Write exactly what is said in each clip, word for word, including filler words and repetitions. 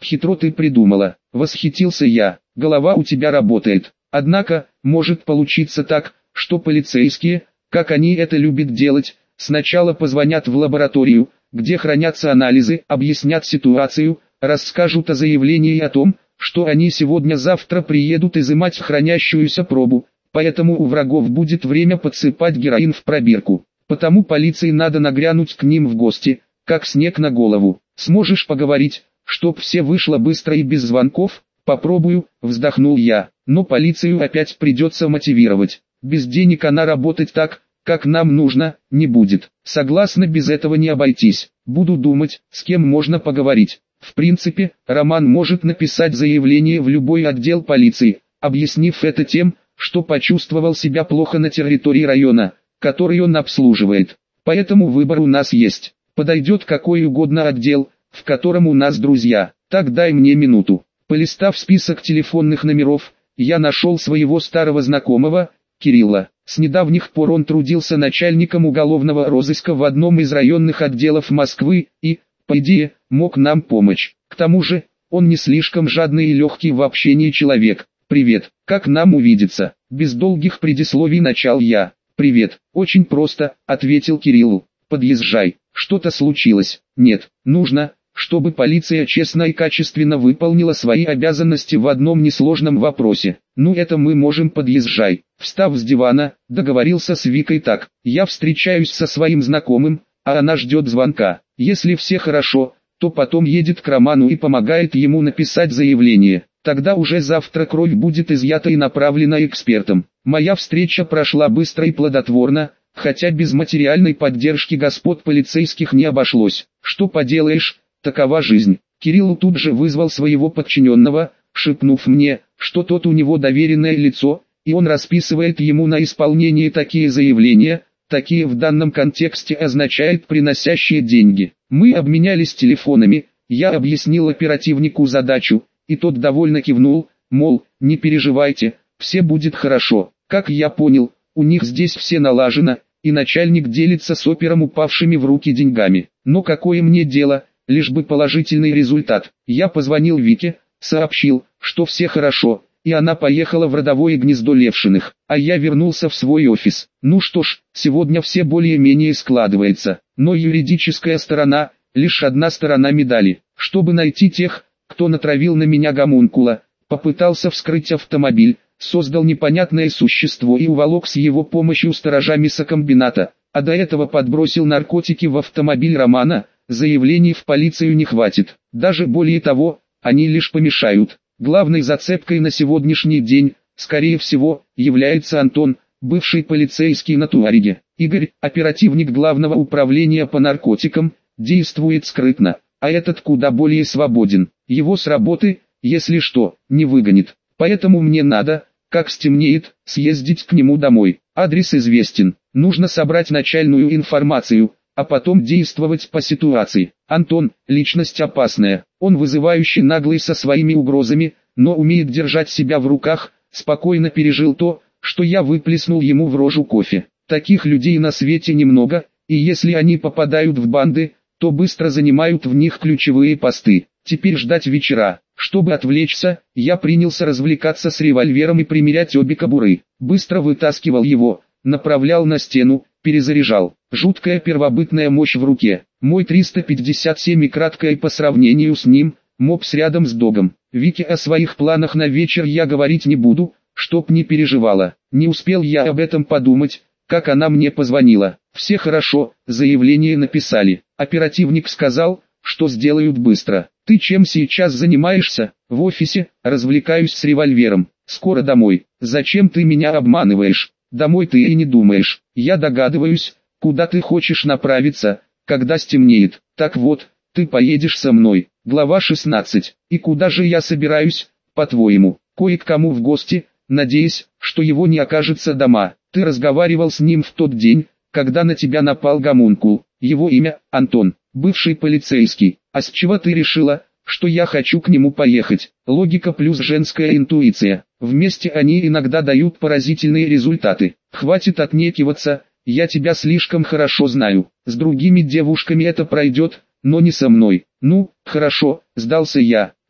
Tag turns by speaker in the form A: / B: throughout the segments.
A: хитро ты придумала, восхитился я, голова у тебя работает. Однако, может получиться так, что полицейские, как они это любят делать, сначала позвонят в лабораторию, где хранятся анализы, объяснят ситуацию, расскажут о заявлении и о том, что они сегодня-завтра приедут изымать хранящуюся пробу, поэтому у врагов будет время подсыпать героин в пробирку. Потому полиции надо нагрянуть к ним в гости, как снег на голову. Сможешь поговорить, чтоб все вышло быстро и без звонков? Попробую, вздохнул я, но полицию опять придется мотивировать. Без денег она работать так, как нам нужно, не будет. Согласна, без этого не обойтись. Буду думать, с кем можно поговорить. В принципе, Роман может написать заявление в любой отдел полиции, объяснив это тем, что почувствовал себя плохо на территории района, который он обслуживает. Поэтому выбор у нас есть. Подойдет какой угодно отдел, в котором у нас друзья. Так дай мне минуту. Полистав список телефонных номеров, я нашел своего старого знакомого, Кирилла. С недавних пор он трудился начальником уголовного розыска в одном из районных отделов Москвы и, по идее, мог нам помочь. К тому же, он не слишком жадный и легкий в общении человек. «Привет, как нам увидеться?» Без долгих предисловий начал я. «Привет, очень просто», — ответил Кирилл. «Подъезжай. Что-то случилось?» «Нет, нужно, чтобы полиция честно и качественно выполнила свои обязанности в одном несложном вопросе. Ну это мы можем, подъезжай». Встав с дивана, договорился с Викой так. Я встречаюсь со своим знакомым, а она ждет звонка. Если все хорошо, то потом едет к Роману и помогает ему написать заявление. Тогда уже завтра кровь будет изъята и направлена экспертам. Моя встреча прошла быстро и плодотворно, хотя без материальной поддержки господ полицейских не обошлось. Что поделаешь, такова жизнь. Кирилл тут же вызвал своего подчиненного, шепнув мне, что тот у него доверенное лицо, и он расписывает ему на исполнение такие заявления. Такие в данном контексте означает приносящие деньги. Мы обменялись телефонами, я объяснил оперативнику задачу, и тот довольно кивнул, мол, не переживайте, все будет хорошо. Как я понял, у них здесь все налажено, и начальник делится с опером упавшими в руки деньгами. Но какое мне дело, лишь бы положительный результат. Я позвонил Вике, сообщил, что все хорошо, и она поехала в родовое гнездо Левшиных, а я вернулся в свой офис. Ну что ж, сегодня все более-менее складывается, но юридическая сторона – лишь одна сторона медали. Чтобы найти тех, кто натравил на меня гомункула, попытался вскрыть автомобиль, создал непонятное существо и уволок с его помощью сторожа мясокомбината, а до этого подбросил наркотики в автомобиль Романа. Заявлений в полицию не хватит, даже более того, они лишь помешают. Главной зацепкой на сегодняшний день, скорее всего, является Антон, бывший полицейский на Туареге. Игорь, оперативник главного управления по наркотикам, действует скрытно, а этот куда более свободен. Его с работы, если что, не выгонит. Поэтому мне надо, как стемнеет, съездить к нему домой. Адрес известен, нужно собрать начальную информацию, а потом действовать по ситуации. Антон – личность опасная, он вызывающий наглый со своими угрозами, но умеет держать себя в руках, спокойно пережил то, что я выплеснул ему в рожу кофе. Таких людей на свете немного, и если они попадают в банды, то быстро занимают в них ключевые посты. Теперь ждать вечера. Чтобы отвлечься, я принялся развлекаться с револьвером и примерять обе кобуры. Быстро вытаскивал его, направлял на стену, перезаряжал. Жуткая первобытная мощь в руке. Мой триста пятьдесят семь и краткое по сравнению с ним, мопс рядом с догом. Вике о своих планах на вечер я говорить не буду, чтоб не переживала. Не успел я об этом подумать, как она мне позвонила. Все хорошо, заявление написали. Оперативник сказал, что сделают быстро. Ты чем сейчас занимаешься? В офисе, развлекаюсь с револьвером. Скоро домой. Зачем ты меня обманываешь? Домой ты и не думаешь. Я догадываюсь, куда ты хочешь направиться, когда стемнеет. Так вот, ты поедешь со мной. Глава шестнадцать. И куда же я собираюсь, по-твоему? Кое к кому в гости, надеясь, что его не окажется дома. Ты разговаривал с ним в тот день, когда на тебя напал гомункул. Его имя – Антон, бывший полицейский. А с чего ты решила, что я хочу к нему поехать? Логика плюс женская интуиция. Вместе они иногда дают поразительные результаты. Хватит отнекиваться, я тебя слишком хорошо знаю. С другими девушками это пройдет, но не со мной. Ну, хорошо, сдался я.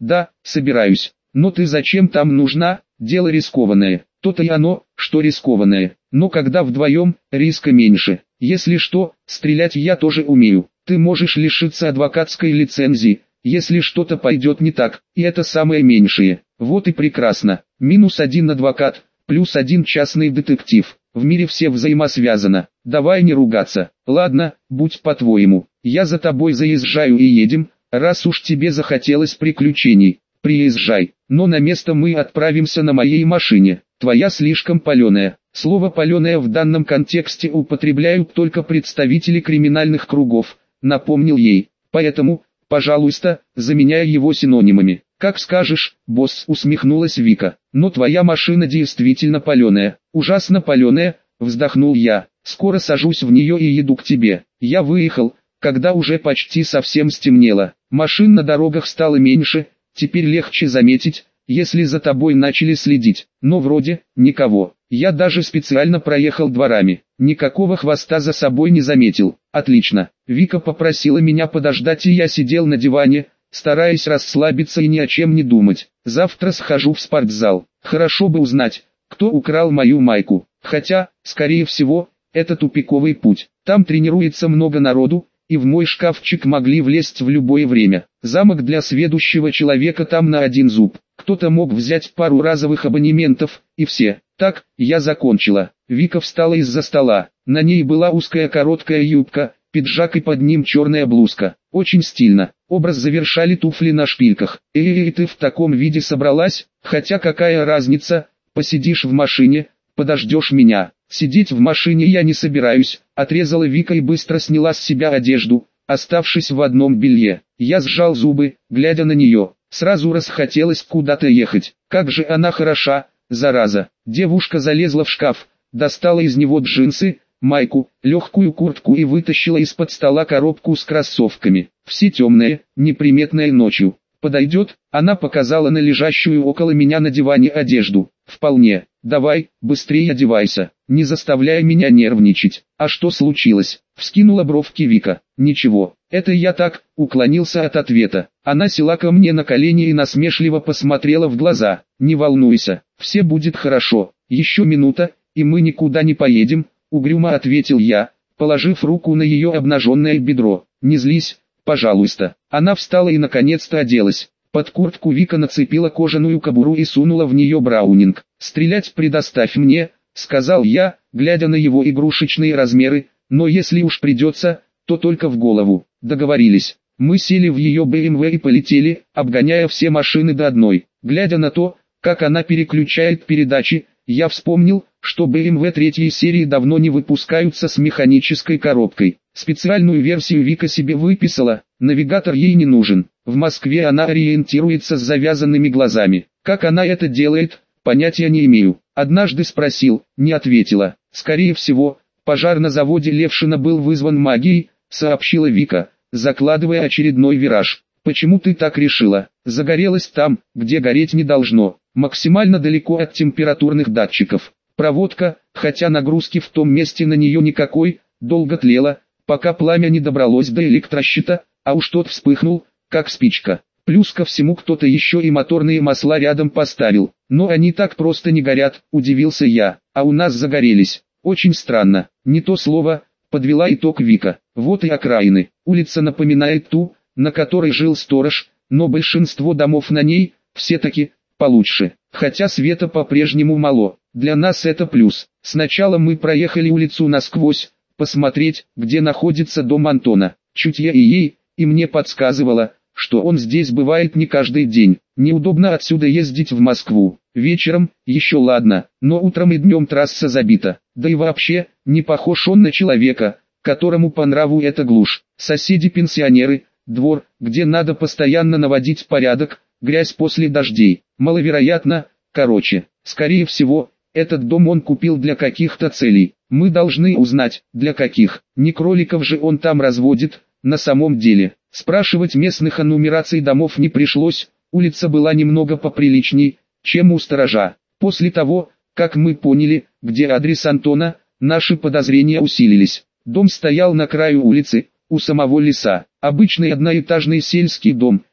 A: Да, собираюсь. Но ты зачем там нужна? Дело рискованное. То-то и оно, что рискованное. Но когда вдвоем, риска меньше. Если что, стрелять я тоже умею. Ты можешь лишиться адвокатской лицензии, если что-то пойдет не так, и это самое меньшее. Вот и прекрасно. Минус один адвокат, плюс один частный детектив. В мире все взаимосвязано. Давай не ругаться. Ладно, будь по-твоему. Я за тобой заезжаю и едем, раз уж тебе захотелось приключений. Приезжай. Но на место мы отправимся на моей машине. Твоя слишком паленая. Слово «паленая» в данном контексте употребляют только представители криминальных кругов, напомнил ей. Поэтому, пожалуйста, заменяй его синонимами. Как скажешь, босс, усмехнулась Вика. Но твоя машина действительно паленая. Ужасно паленая, вздохнул я. Скоро сажусь в нее и еду к тебе. Я выехал, когда уже почти совсем стемнело. Машин на дорогах стало меньше, теперь легче заметить, если за тобой начали следить. Но вроде, никого. Я даже специально проехал дворами. Никакого хвоста за собой не заметил. Отлично. Вика попросила меня подождать, и я сидел на диване, стараясь расслабиться и ни о чем не думать. Завтра схожу в спортзал. Хорошо бы узнать, кто украл мою майку. Хотя, скорее всего, это тупиковый путь. Там тренируется много народу, и в мой шкафчик могли влезть в любое время. Замок для сведущего человека там на один зуб. Кто-то мог взять пару разовых абонементов, и все. Так, я закончила. Вика встала из-за стола. На ней была узкая короткая юбка, пиджак и под ним черная блузка. Очень стильно. Образ завершали туфли на шпильках. «Эй, ты в таком виде собралась? Хотя какая разница, посидишь в машине, подождешь меня». «Сидеть в машине я не собираюсь», — отрезала Вика и быстро сняла с себя одежду, оставшись в одном белье. Я сжал зубы, глядя на нее. Сразу расхотелось куда-то ехать. Как же она хороша, зараза. Девушка залезла в шкаф, достала из него джинсы, майку, легкую куртку и вытащила из-под стола коробку с кроссовками. Все темные, неприметные ночью. «Подойдет?» Она показала на лежащую около меня на диване одежду. «Вполне. Давай, быстрее одевайся. Не заставляй меня нервничать». «А что случилось?» Вскинула бровки Вика. «Ничего, это я так», уклонился от ответа. Она села ко мне на колени и насмешливо посмотрела в глаза. «Не волнуйся, все будет хорошо. Еще минута, и мы никуда не поедем», угрюмо ответил я, положив руку на ее обнаженное бедро. «Не злись, пожалуйста». Она встала и наконец-то оделась. Под куртку Вика нацепила кожаную кобуру и сунула в нее браунинг. «Стрелять предоставь мне», — сказал я, глядя на его игрушечные размеры, «но если уж придется, то только в голову». Договорились. Мы сели в ее бэ эм вэ и полетели, обгоняя все машины до одной. Глядя на то, как она переключает передачи, я вспомнил, что бэ эм вэ третьей серии давно не выпускаются с механической коробкой. Специальную версию Вика себе выписала, навигатор ей не нужен. В Москве она ориентируется с завязанными глазами. Как она это делает, понятия не имею. Однажды спросил, не ответила. «Скорее всего, пожар на заводе Левшина был вызван магией», сообщила Вика, закладывая очередной вираж. «Почему ты так решила?» «Загорелась там, где гореть не должно, максимально далеко от температурных датчиков. Проводка, хотя нагрузки в том месте на нее никакой, долго тлела, пока пламя не добралось до электрощита, а уж тот вспыхнул, как спичка. Плюс ко всему кто-то еще и моторные масла рядом поставил. Но они так просто не горят», удивился я. «А у нас загорелись. Очень странно». «Не то слово», подвела итог Вика. «Вот и окраины. Улица напоминает ту, на которой жил сторож, но большинство домов на ней, все-таки, получше. Хотя света по-прежнему мало. Для нас это плюс. Сначала мы проехали улицу насквозь, посмотреть, где находится дом Антона. Чутье и ей, и мне подсказывало, что он здесь бывает не каждый день. Неудобно отсюда ездить в Москву. Вечером, еще ладно, но утром и днем трасса забита. Да и вообще, не похож он на человека, которому по нраву эта глушь. Соседи-пенсионеры, двор, где надо постоянно наводить порядок, грязь после дождей. Маловероятно, короче, скорее всего, этот дом он купил для каких-то целей. Мы должны узнать, для каких. Не кроликов же он там разводит, на самом деле. Спрашивать местных о нумерации домов не пришлось, улица была немного поприличней, чем у сторожа. После того, как мы поняли, где адрес Антона, наши подозрения усилились. Дом стоял на краю улицы, у самого леса. Обычный одноэтажный сельский дом,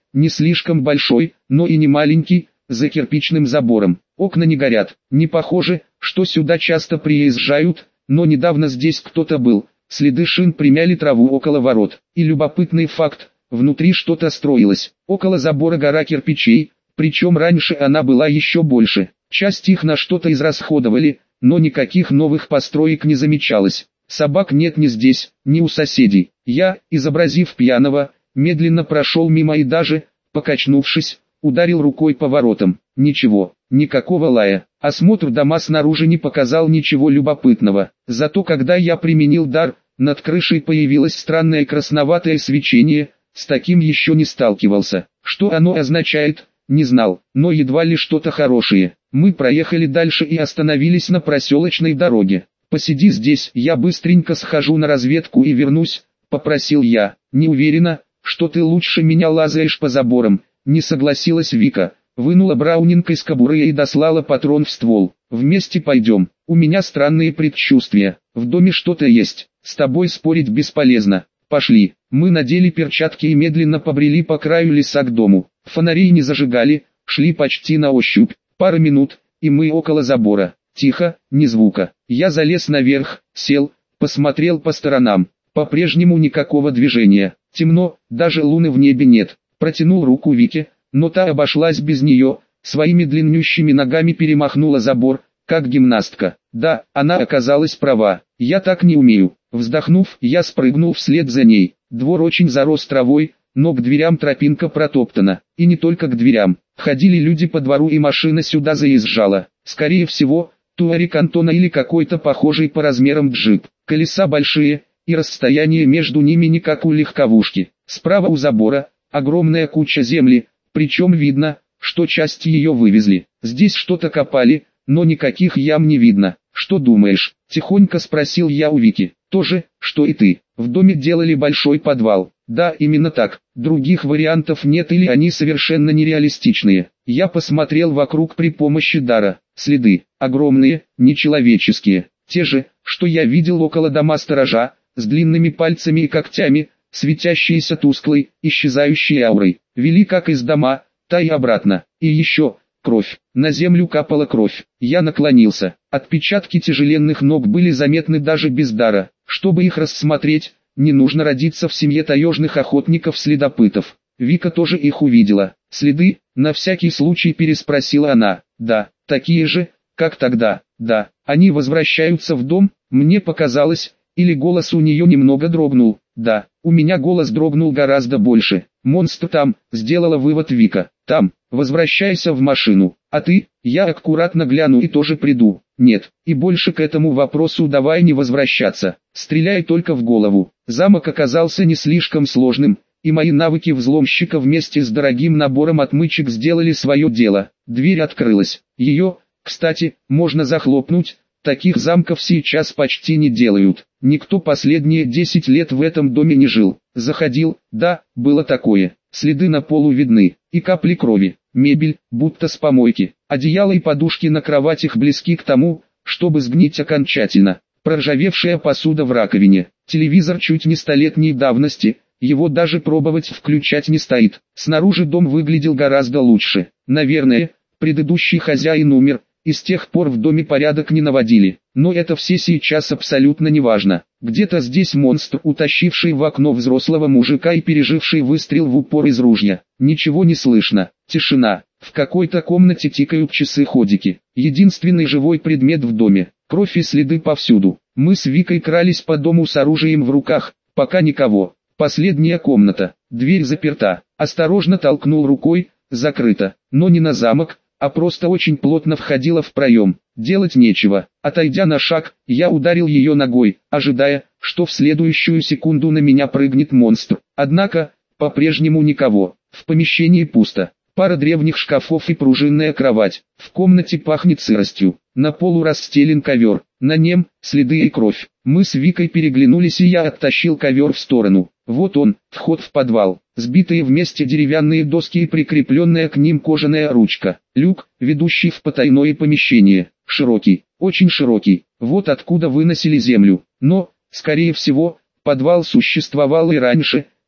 A: не слишком большой, но и не маленький, за кирпичным забором. Окна не горят. Не похоже, что сюда часто приезжают, но недавно здесь кто-то был. Следы шин примяли траву около ворот. И любопытный факт, внутри что-то строилось. Около забора гора кирпичей, причем раньше она была еще больше. Часть их на что-то израсходовали, но никаких новых построек не замечалось. Собак нет ни здесь, ни у соседей. Я, изобразив пьяного, медленно прошел мимо и даже, покачнувшись, ударил рукой по воротам. Ничего, никакого лая. Осмотр дома снаружи не показал ничего любопытного. Зато когда я применил дар, над крышей появилось странное красноватое свечение, с таким еще не сталкивался. Что оно означает, не знал, но едва ли что-то хорошее. Мы проехали дальше и остановились на проселочной дороге. «Посиди здесь, я быстренько схожу на разведку и вернусь», — попросил я. «Не уверена, что ты лучше меня лазаешь по заборам», — не согласилась Вика. Вынула браунинг из кобуры и дослала патрон в ствол. «Вместе пойдем. У меня странные предчувствия. В доме что-то есть. С тобой спорить бесполезно. Пошли». Мы надели перчатки и медленно побрели по краю леса к дому. Фонарей не зажигали, шли почти на ощупь. Пара минут, и мы около забора. Тихо, ни звука. Я залез наверх, сел, посмотрел по сторонам. По-прежнему никакого движения. Темно, даже луны в небе нет. Протянул руку Вике, но та обошлась без нее, своими длиннющими ногами перемахнула забор, как гимнастка. Да, она оказалась права, я так не умею. Вздохнув, я спрыгнул вслед за ней. Двор очень зарос травой, но к дверям тропинка протоптана. И не только к дверям. Ходили люди по двору и машина сюда заезжала. Скорее всего, Туарeg Антона или какой-то похожий по размерам джип. Колеса большие, и расстояние между ними не как у легковушки. Справа у забора огромная куча земли, причем видно, что часть ее вывезли. Здесь что-то копали, но никаких ям не видно. «Что думаешь?» – тихонько спросил я у Вики. «То же, что и ты. В доме делали большой подвал». «Да, именно так. Других вариантов нет или они совершенно нереалистичные». Я посмотрел вокруг при помощи дара. Следы, огромные, нечеловеческие. Те же, что я видел около дома сторожа, с длинными пальцами и когтями, светящиеся тусклой, исчезающей аурой. Вели как из дома, та и обратно. И еще, кровь. На землю капала кровь. Я наклонился. Отпечатки тяжеленных ног были заметны даже без дара. Чтобы их рассмотреть, не нужно родиться в семье таежных охотников-следопытов. Вика тоже их увидела. «Следы?» — на всякий случай переспросила она. «Да, такие же, как тогда. Да, они возвращаются в дом, мне показалось, или голос у нее немного дрогнул. Да, у меня голос дрогнул гораздо больше. Монстр там», — сделала вывод Вика. «Там, возвращайся в машину. А ты?» «Я аккуратно гляну и тоже приду». «Нет, и больше к этому вопросу давай не возвращаться. Стреляй только в голову». Замок оказался не слишком сложным, и мои навыки взломщика вместе с дорогим набором отмычек сделали свое дело. Дверь открылась. Ее, кстати, можно захлопнуть. Таких замков сейчас почти не делают. Никто последние десять лет в этом доме не жил. Заходил, да, было такое. Следы на полу видны, и капли крови. Мебель, будто с помойки. Одеяло и подушки на кроватях близки к тому, чтобы сгнить окончательно. Проржавевшая посуда в раковине. Телевизор чуть не столетней давности, его даже пробовать включать не стоит. Снаружи дом выглядел гораздо лучше. Наверное, предыдущий хозяин умер, и с тех пор в доме порядок не наводили. Но это все сейчас абсолютно не важно. Где-то здесь монстр, утащивший в окно взрослого мужика и переживший выстрел в упор из ружья. Ничего не слышно. Тишина. В какой-то комнате тикают часы-ходики. Единственный живой предмет в доме. Кровь и следы повсюду. Мы с Викой крались по дому с оружием в руках, пока никого. Последняя комната. Дверь заперта. Осторожно толкнул рукой, закрыто. Но не на замок, а просто очень плотно входила в проем. Делать нечего. Отойдя на шаг, я ударил ее ногой, ожидая, что в следующую секунду на меня прыгнет монстр. Однако, по-прежнему никого. В помещении пусто. Пара древних шкафов и пружинная кровать. В комнате пахнет сыростью. На полу расстелен ковер. На нем следы и кровь. Мы с Викой переглянулись, и я оттащил ковер в сторону. Вот он, вход в подвал. Сбитые вместе деревянные доски и прикрепленная к ним кожаная ручка. Люк, ведущий в потайное помещение. Широкий, очень широкий. Вот откуда выносили землю. Но, скорее всего, подвал существовал и раньше,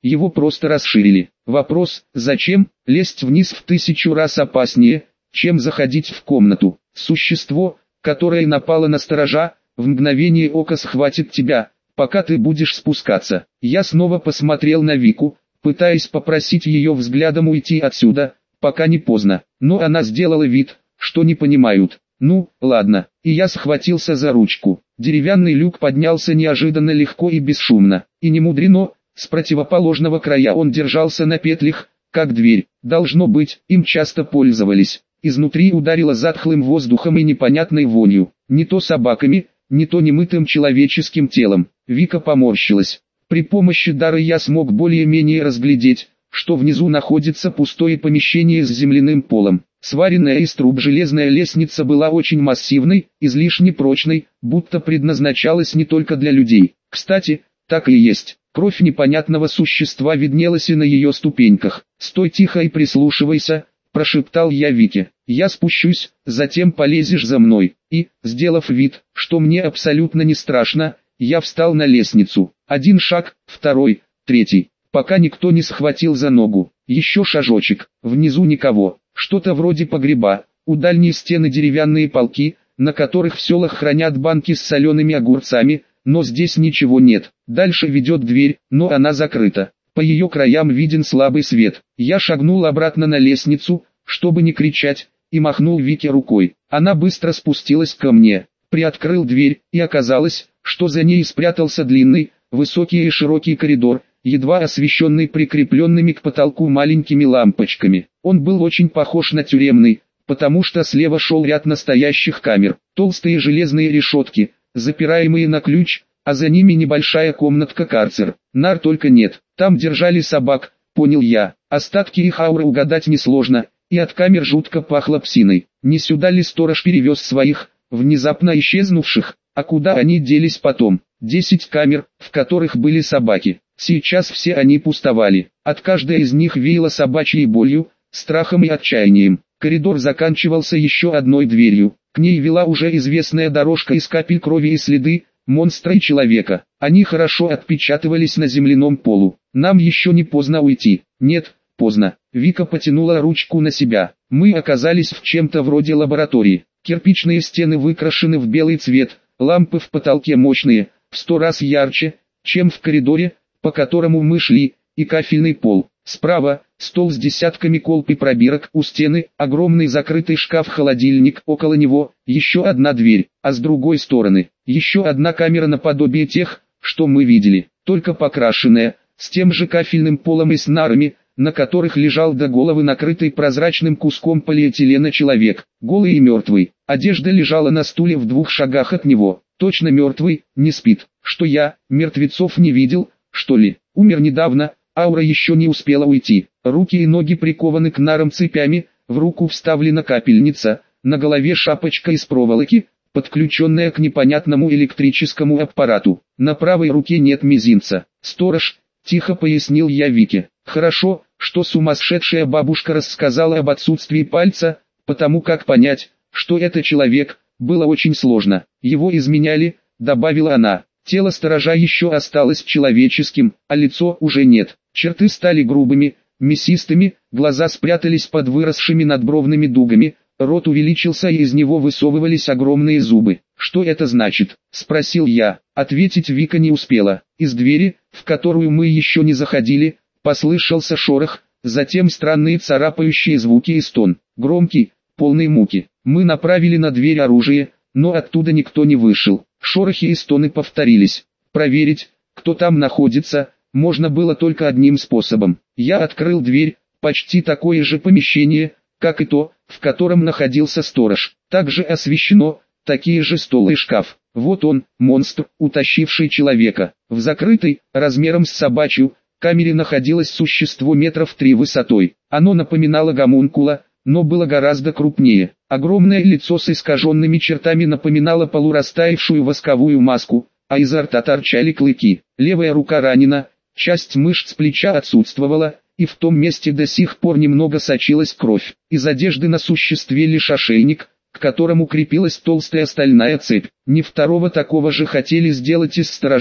A: его просто расширили. Вопрос, зачем, лезть вниз в тысячу раз опаснее, чем заходить в комнату. Существо, которое напало на сторожа, в мгновение ока схватит тебя, пока ты будешь спускаться. Я снова посмотрел на Вику, пытаясь попросить ее взглядом уйти отсюда, пока не поздно. Но она сделала вид, что не понимают. Ну, ладно, и я схватился за ручку. Деревянный люк поднялся неожиданно легко и бесшумно. И не мудрено, с противоположного края он держался на петлях, как дверь. Должно быть, им часто пользовались. Изнутри ударило затхлым воздухом и непонятной вонью. Не то собаками, не то немытым человеческим телом. Вика поморщилась. При помощи дара я смог более-менее разглядеть, что внизу находится пустое помещение с земляным полом. Сваренная из труб железная лестница была очень массивной, излишне прочной, будто предназначалась не только для людей. Кстати, так и есть. Кровь непонятного существа виднелась и на ее ступеньках. «Стой тихо и прислушивайся», – прошептал я Вике. «Я спущусь, затем полезешь за мной». И, сделав вид, что мне абсолютно не страшно, я встал на лестницу. Один шаг, второй, третий, пока никто не схватил за ногу. Еще шажочек, внизу никого. Что-то вроде погреба, у дальней стены деревянные полки, на которых в селах хранят банки с солеными огурцами, но здесь ничего нет. Дальше ведет дверь, но она закрыта. По ее краям виден слабый свет. Я шагнул обратно на лестницу, чтобы не кричать, и махнул Вике рукой. Она быстро спустилась ко мне, приоткрыл дверь, и оказалось, что за ней спрятался длинный, высокий и широкий коридор, едва освещенный прикрепленными к потолку маленькими лампочками. Он был очень похож на тюремный, потому что слева шел ряд настоящих камер, толстые железные решетки, запираемые на ключ, а за ними небольшая комнатка-карцер. Нар только нет, там держали собак, понял я. Остатки их ауры угадать несложно, и от камер жутко пахло псиной. Не сюда ли сторож перевез своих, внезапно исчезнувших, а куда они делись потом? Десять камер, в которых были собаки. Сейчас все они пустовали. От каждой из них веяло собачьей болью, страхом и отчаянием. Коридор заканчивался еще одной дверью. К ней вела уже известная дорожка из капель крови и следы монстра и человека. Они хорошо отпечатывались на земляном полу. Нам еще не поздно уйти. Нет, поздно. Вика потянула ручку на себя. Мы оказались в чем-то вроде лаборатории. Кирпичные стены выкрашены в белый цвет, лампы в потолке мощные, в сто раз ярче, чем в коридоре, по которому мы шли, и кафельный пол. Справа – стол с десятками колб и пробирок, у стены – огромный закрытый шкаф-холодильник, около него – еще одна дверь, а с другой стороны – еще одна камера наподобие тех, что мы видели, только покрашенная, с тем же кафельным полом и с нарами, на которых лежал до головы накрытый прозрачным куском полиэтилена человек, голый и мертвый. Одежда лежала на стуле в двух шагах от него, точно мертвый, не спит. Что я, мертвецов не видел, что ли? Умер недавно, аура еще не успела уйти. Руки и ноги прикованы к нарам цепями, в руку вставлена капельница, на голове шапочка из проволоки, подключенная к непонятному электрическому аппарату. На правой руке нет мизинца. «Сторож», — тихо пояснил я Вике. Хорошо, что сумасшедшая бабушка рассказала об отсутствии пальца, потому как понять, что это человек, было очень сложно. Его изменяли, добавила она. Тело сторожа еще осталось человеческим, а лицо уже нет. Черты стали грубыми, мясистыми, глаза спрятались под выросшими надбровными дугами, рот увеличился и из него высовывались огромные зубы. «Что это значит?» – спросил я. Ответить Вика не успела. Из двери, в которую мы еще не заходили, послышался шорох, затем странные царапающие звуки и стон, громкий, полный муки. Мы направили на дверь оружие, но оттуда никто не вышел. Шорохи и стоны повторились. Проверить, кто там находится, можно было только одним способом. Я открыл дверь, почти такое же помещение, как и то, в котором находился сторож. Также освещено, такие же стол и шкаф. Вот он, монстр, утащивший человека. В закрытой, размером с собачью, камере находилось существо метров три высотой. Оно напоминало гомункула, но было гораздо крупнее. Огромное лицо с искаженными чертами напоминало полурастаявшую восковую маску, а изо рта торчали клыки. Левая рука ранена, часть мышц плеча отсутствовала, и в том месте до сих пор немного сочилась кровь. Из одежды на существе лишь ошейник, к которому крепилась толстая стальная цепь. Не второго такого же хотели сделать из сторожа,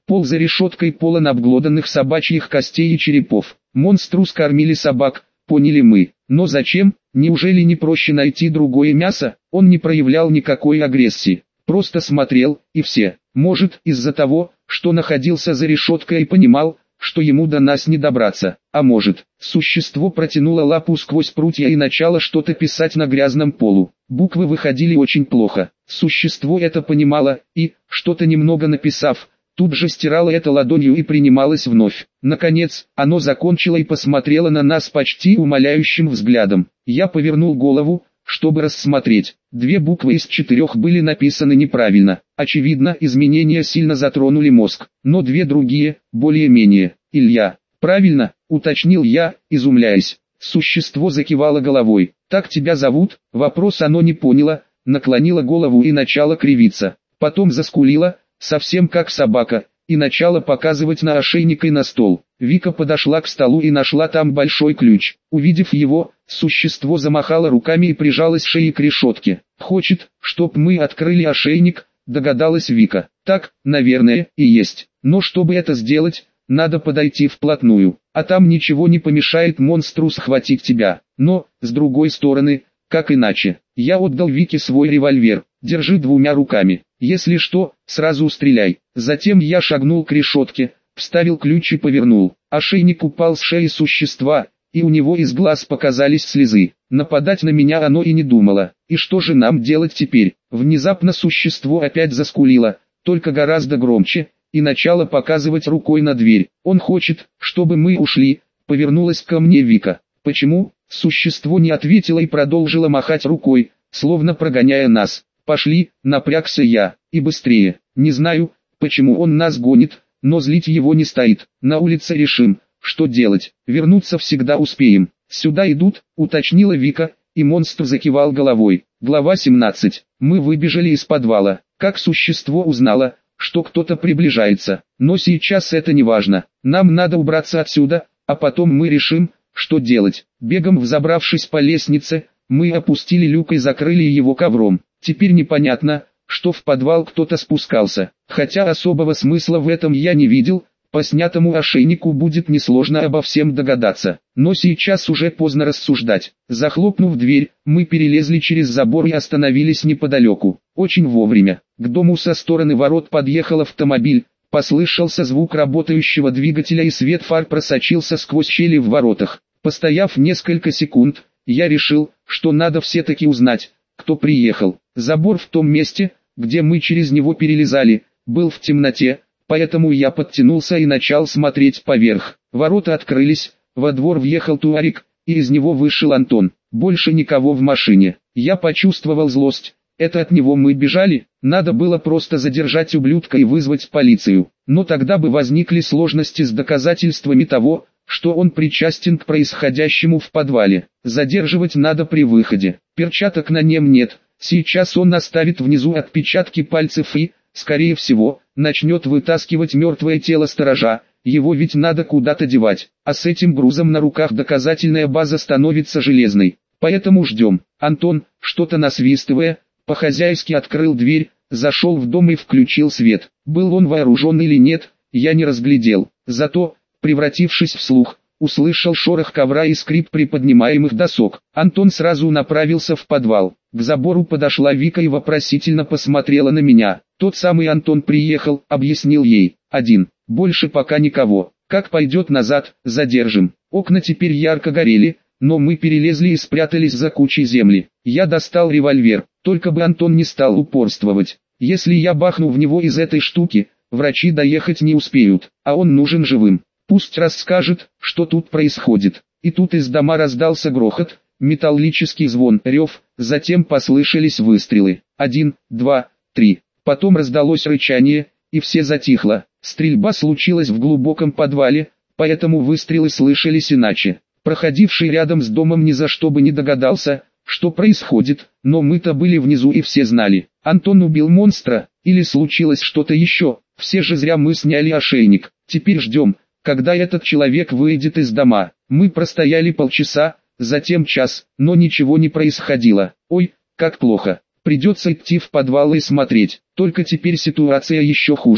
A: Пол за решеткой полон обглоданных собачьих костей и черепов. Монстру скормили собак, поняли мы. Но зачем? Неужели не проще найти другое мясо? Он не проявлял никакой агрессии. Просто смотрел, и все. Может, из-за того, что находился за решеткой и понимал, что ему до нас не добраться. А может, существо протянуло лапу сквозь прутья и начало что-то писать на грязном полу. Буквы выходили очень плохо. Существо это понимало, и, что-то немного написав, тут же стирало это ладонью и принималось вновь. Наконец, оно закончило и посмотрело на нас почти умоляющим взглядом. Я повернул голову, чтобы рассмотреть. Две буквы из четырех были написаны неправильно. Очевидно, изменения сильно затронули мозг. Но две другие, более-менее. Илья. Правильно, уточнил я, изумляясь. Существо закивало головой. Так тебя зовут? Вопрос оно не поняло, наклонило голову и начало кривиться. Потом заскулило, совсем как собака, и начала показывать на ошейник и на стол. Вика подошла к столу и нашла там большой ключ. Увидев его, существо замахало руками и прижалось шеей к решетке. «Хочет, чтоб мы открыли ошейник», догадалась Вика. «Так, наверное, и есть. Но чтобы это сделать, надо подойти вплотную, а там ничего не помешает монстру схватить тебя. Но, с другой стороны, как иначе? Я отдал Вике свой револьвер. Держи двумя руками. Если что, сразу стреляй». Затем я шагнул к решетке, вставил ключ и повернул. Ошейник упал с шеи существа, и у него из глаз показались слезы. Нападать на меня оно и не думало. И что же нам делать теперь? Внезапно существо опять заскулило, только гораздо громче, и начало показывать рукой на дверь. «Он хочет, чтобы мы ушли», повернулась ко мне Вика. «Почему?» Существо не ответило и продолжило махать рукой, словно прогоняя нас. «Пошли», напрягся я, и быстрее. Не знаю, почему он нас гонит, но злить его не стоит. На улице решим, что делать. Вернуться всегда успеем. «Сюда идут», уточнила Вика, и монстр закивал головой. Глава семнадцать. Мы выбежали из подвала. Как существо узнало, что кто-то приближается. Но сейчас это не важно. Нам надо убраться отсюда, а потом мы решим, что делать. Бегом взобравшись по лестнице, мы опустили люк и закрыли его ковром. Теперь непонятно, что в подвал кто-то спускался. Хотя особого смысла в этом я не видел, по снятому ошейнику будет несложно обо всем догадаться. Но сейчас уже поздно рассуждать. Захлопнув дверь, мы перелезли через забор и остановились неподалеку. Очень вовремя. К дому со стороны ворот подъехал автомобиль, послышался звук работающего двигателя и свет фар просочился сквозь щели в воротах. Постояв несколько секунд, я решил, что надо все-таки узнать, кто приехал. Забор в том месте, где мы через него перелезали, был в темноте, поэтому я подтянулся и начал смотреть поверх. Ворота открылись, во двор въехал туарик, и из него вышел Антон. Больше никого в машине. Я почувствовал злость. Это от него мы бежали? Надо было просто задержать ублюдка и вызвать полицию. Но тогда бы возникли сложности с доказательствами того, что он причастен к происходящему в подвале. Задерживать надо при выходе. Перчаток на нем нет. Сейчас он оставит внизу отпечатки пальцев и, скорее всего, начнет вытаскивать мертвое тело сторожа. Его ведь надо куда-то девать. А с этим грузом на руках доказательная база становится железной. Поэтому ждем. Антон, что-то насвистывая, по-хозяйски открыл дверь, зашел в дом и включил свет. Был он вооружен или нет, я не разглядел. Зато, превратившись в слух, услышал шорох ковра и скрип приподнимаемых досок. Антон сразу направился в подвал. К забору подошла Вика и вопросительно посмотрела на меня. «Тот самый Антон приехал», — объяснил ей. «Один. Больше пока никого. Как пойдет назад, задержим». Окна теперь ярко горели, но мы перелезли и спрятались за кучей земли. Я достал револьвер, только бы Антон не стал упорствовать. Если я бахну в него из этой штуки, врачи доехать не успеют, а он нужен живым. Пусть расскажет, что тут происходит. И тут из дома раздался грохот, металлический звон, рев, затем послышались выстрелы. Один, два, три. Потом раздалось рычание, и все затихло. Стрельба случилась в глубоком подвале, поэтому выстрелы слышались иначе. Проходивший рядом с домом ни за что бы не догадался, что происходит, но мы-то были внизу и все знали. Антон убил монстра, или случилось что-то еще, все же зря мы сняли ошейник. Теперь ждем, когда этот человек выйдет из дома. Мы простояли полчаса, затем час, но ничего не происходило. Ой, как плохо. Придется идти в подвал и смотреть. Только теперь ситуация еще хуже.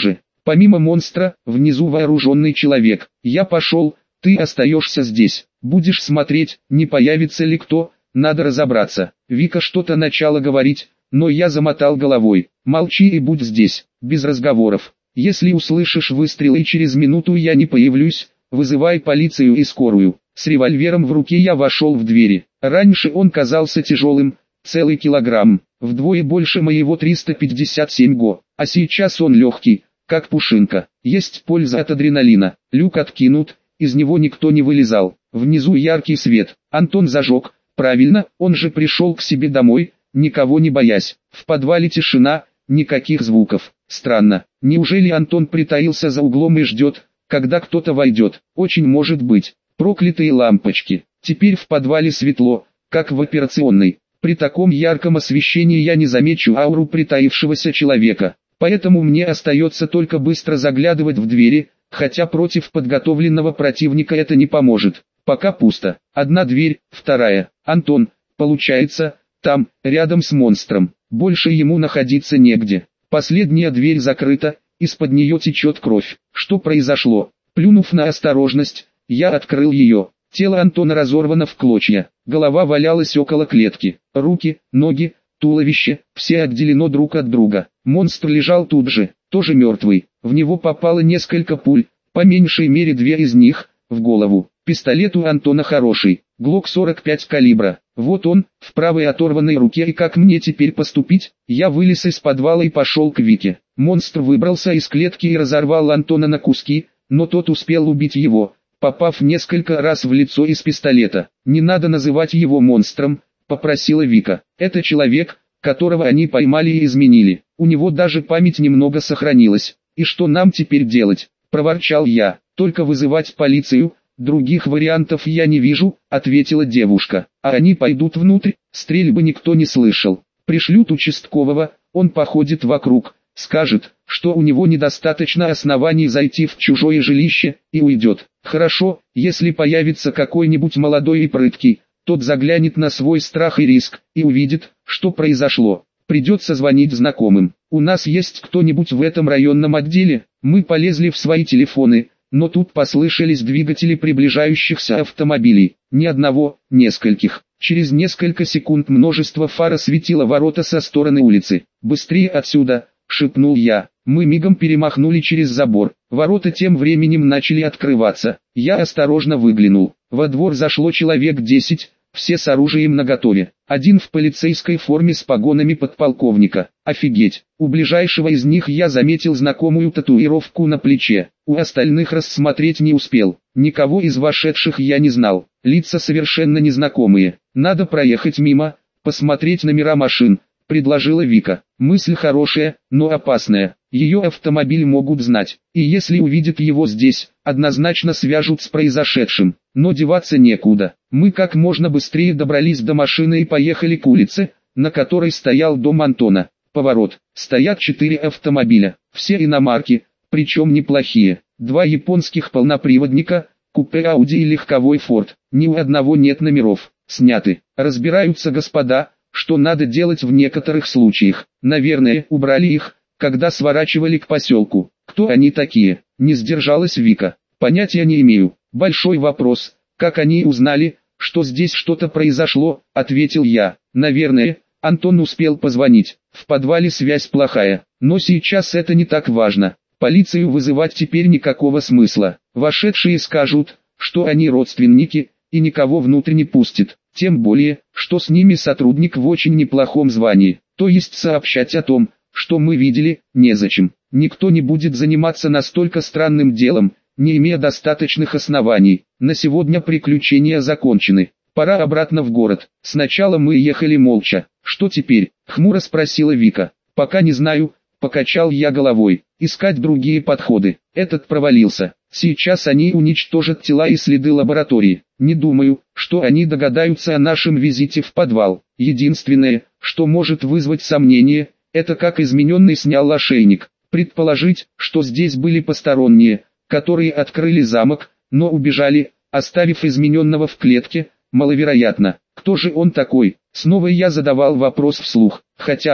A: Помимо монстра, внизу вооруженный человек. Я пошел, ты остаешься здесь. Будешь смотреть, не появится ли кто, надо разобраться. Вика что-то начала говорить, но я замотал головой. Молчи и будь здесь, без разговоров. Если услышишь выстрелы и через минуту я не появлюсь, вызывай полицию и скорую. С револьвером в руке я вошел в двери. Раньше он казался тяжелым, целый килограмм, вдвое больше моего триста пятьдесят семь го, а сейчас он легкий, как пушинка. Есть польза от адреналина. Люк откинут, из него никто не вылезал. Внизу яркий свет. Антон зажег. Правильно, он же пришел к себе домой, никого не боясь. В подвале тишина, никаких звуков. Странно, неужели Антон притаился за углом и ждет, когда кто-то войдет? Очень может быть. Проклятые лампочки. Теперь в подвале светло, как в операционной. При таком ярком освещении я не замечу ауру притаившегося человека. Поэтому мне остается только быстро заглядывать в двери, хотя против подготовленного противника это не поможет. Пока пусто. Одна дверь, вторая. Антон, получается, там, рядом с монстром. Больше ему находиться негде. Последняя дверь закрыта, из-под нее течет кровь. Что произошло? Плюнув на осторожность, я открыл ее. Тело Антона разорвано в клочья. Голова валялась около клетки. Руки, ноги, туловище, все отделено друг от друга. Монстр лежал тут же, тоже мертвый. В него попало несколько пуль, по меньшей мере две из них, в голову. Пистолет у Антона хороший, глок сорок пять калибра. Вот он, в правой оторванной руке, и как мне теперь поступить? Я вылез из подвала и пошел к Вике. Монстр выбрался из клетки и разорвал Антона на куски, но тот успел убить его, попав несколько раз в лицо из пистолета. «Не надо называть его монстром», — попросила Вика. «Это человек, которого они поймали и изменили. У него даже память немного сохранилась. И что нам теперь делать?» — проворчал я. «Только вызывать полицию, других вариантов я не вижу», — ответила девушка. «А они пойдут внутрь, стрельбы никто не слышал. Пришлют участкового, он походит вокруг, скажет, что у него недостаточно оснований зайти в чужое жилище, и уйдет. Хорошо, если появится какой-нибудь молодой и прыткий, тот заглянет на свой страх и риск, и увидит, что произошло. Придется звонить знакомым. У нас есть кто-нибудь в этом районном отделе?» Мы полезли в свои телефоны, но тут послышались двигатели приближающихся автомобилей. Ни одного, нескольких. Через несколько секунд множество фар осветило ворота со стороны улицы. «Быстрее отсюда!» — шепнул я. Мы мигом перемахнули через забор. Ворота тем временем начали открываться. Я осторожно выглянул. Во двор зашло человек десять, все с оружием наготове. Один в полицейской форме с погонами подполковника. Офигеть! У ближайшего из них я заметил знакомую татуировку на плече. У остальных рассмотреть не успел. Никого из вошедших я не знал. Лица совершенно незнакомые. «Надо проехать мимо, посмотреть номера машин», — предложила Вика. Мысль хорошая, но опасная. Ее автомобиль могут знать, и если увидят его здесь, однозначно свяжут с произошедшим. Но деваться некуда. Мы как можно быстрее добрались до машины и поехали к улице, на которой стоял дом Антона. Поворот. Стоят четыре автомобиля, все иномарки, причем неплохие. Два японских полноприводника, купе Audi и легковой Ford. Ни у одного нет номеров. Сняты. Разбираются господа, что надо делать в некоторых случаях. Наверное, убрали их, когда сворачивали к поселку. Кто они такие? Не сдержалась Вика. Понятия не имею. Большой вопрос. Как они узнали, что здесь что-то произошло, ответил я. Наверное, Антон успел позвонить. В подвале связь плохая. Но сейчас это не так важно. Полицию вызывать теперь никакого смысла. Вошедшие скажут, что они родственники, и никого внутрь не пустят. Тем более, что с ними сотрудник в очень неплохом звании. То есть сообщать о том, что мы видели, незачем. Никто не будет заниматься настолько странным делом, не имея достаточных оснований. На сегодня приключения закончены. Пора обратно в город. Сначала мы ехали молча. Что теперь? Хмуро спросила Вика. Пока не знаю, покачал я головой. Искать другие подходы. Этот провалился. Сейчас они уничтожат тела и следы лаборатории. Не думаю, что они догадаются о нашем визите в подвал. Единственное, что может вызвать сомнение, это как измененный снял ошейник. Предположить, что здесь были посторонние, которые открыли замок, но убежали, оставив измененного в клетке, маловероятно. Кто же он такой? Снова я задавал вопрос вслух. Хотя,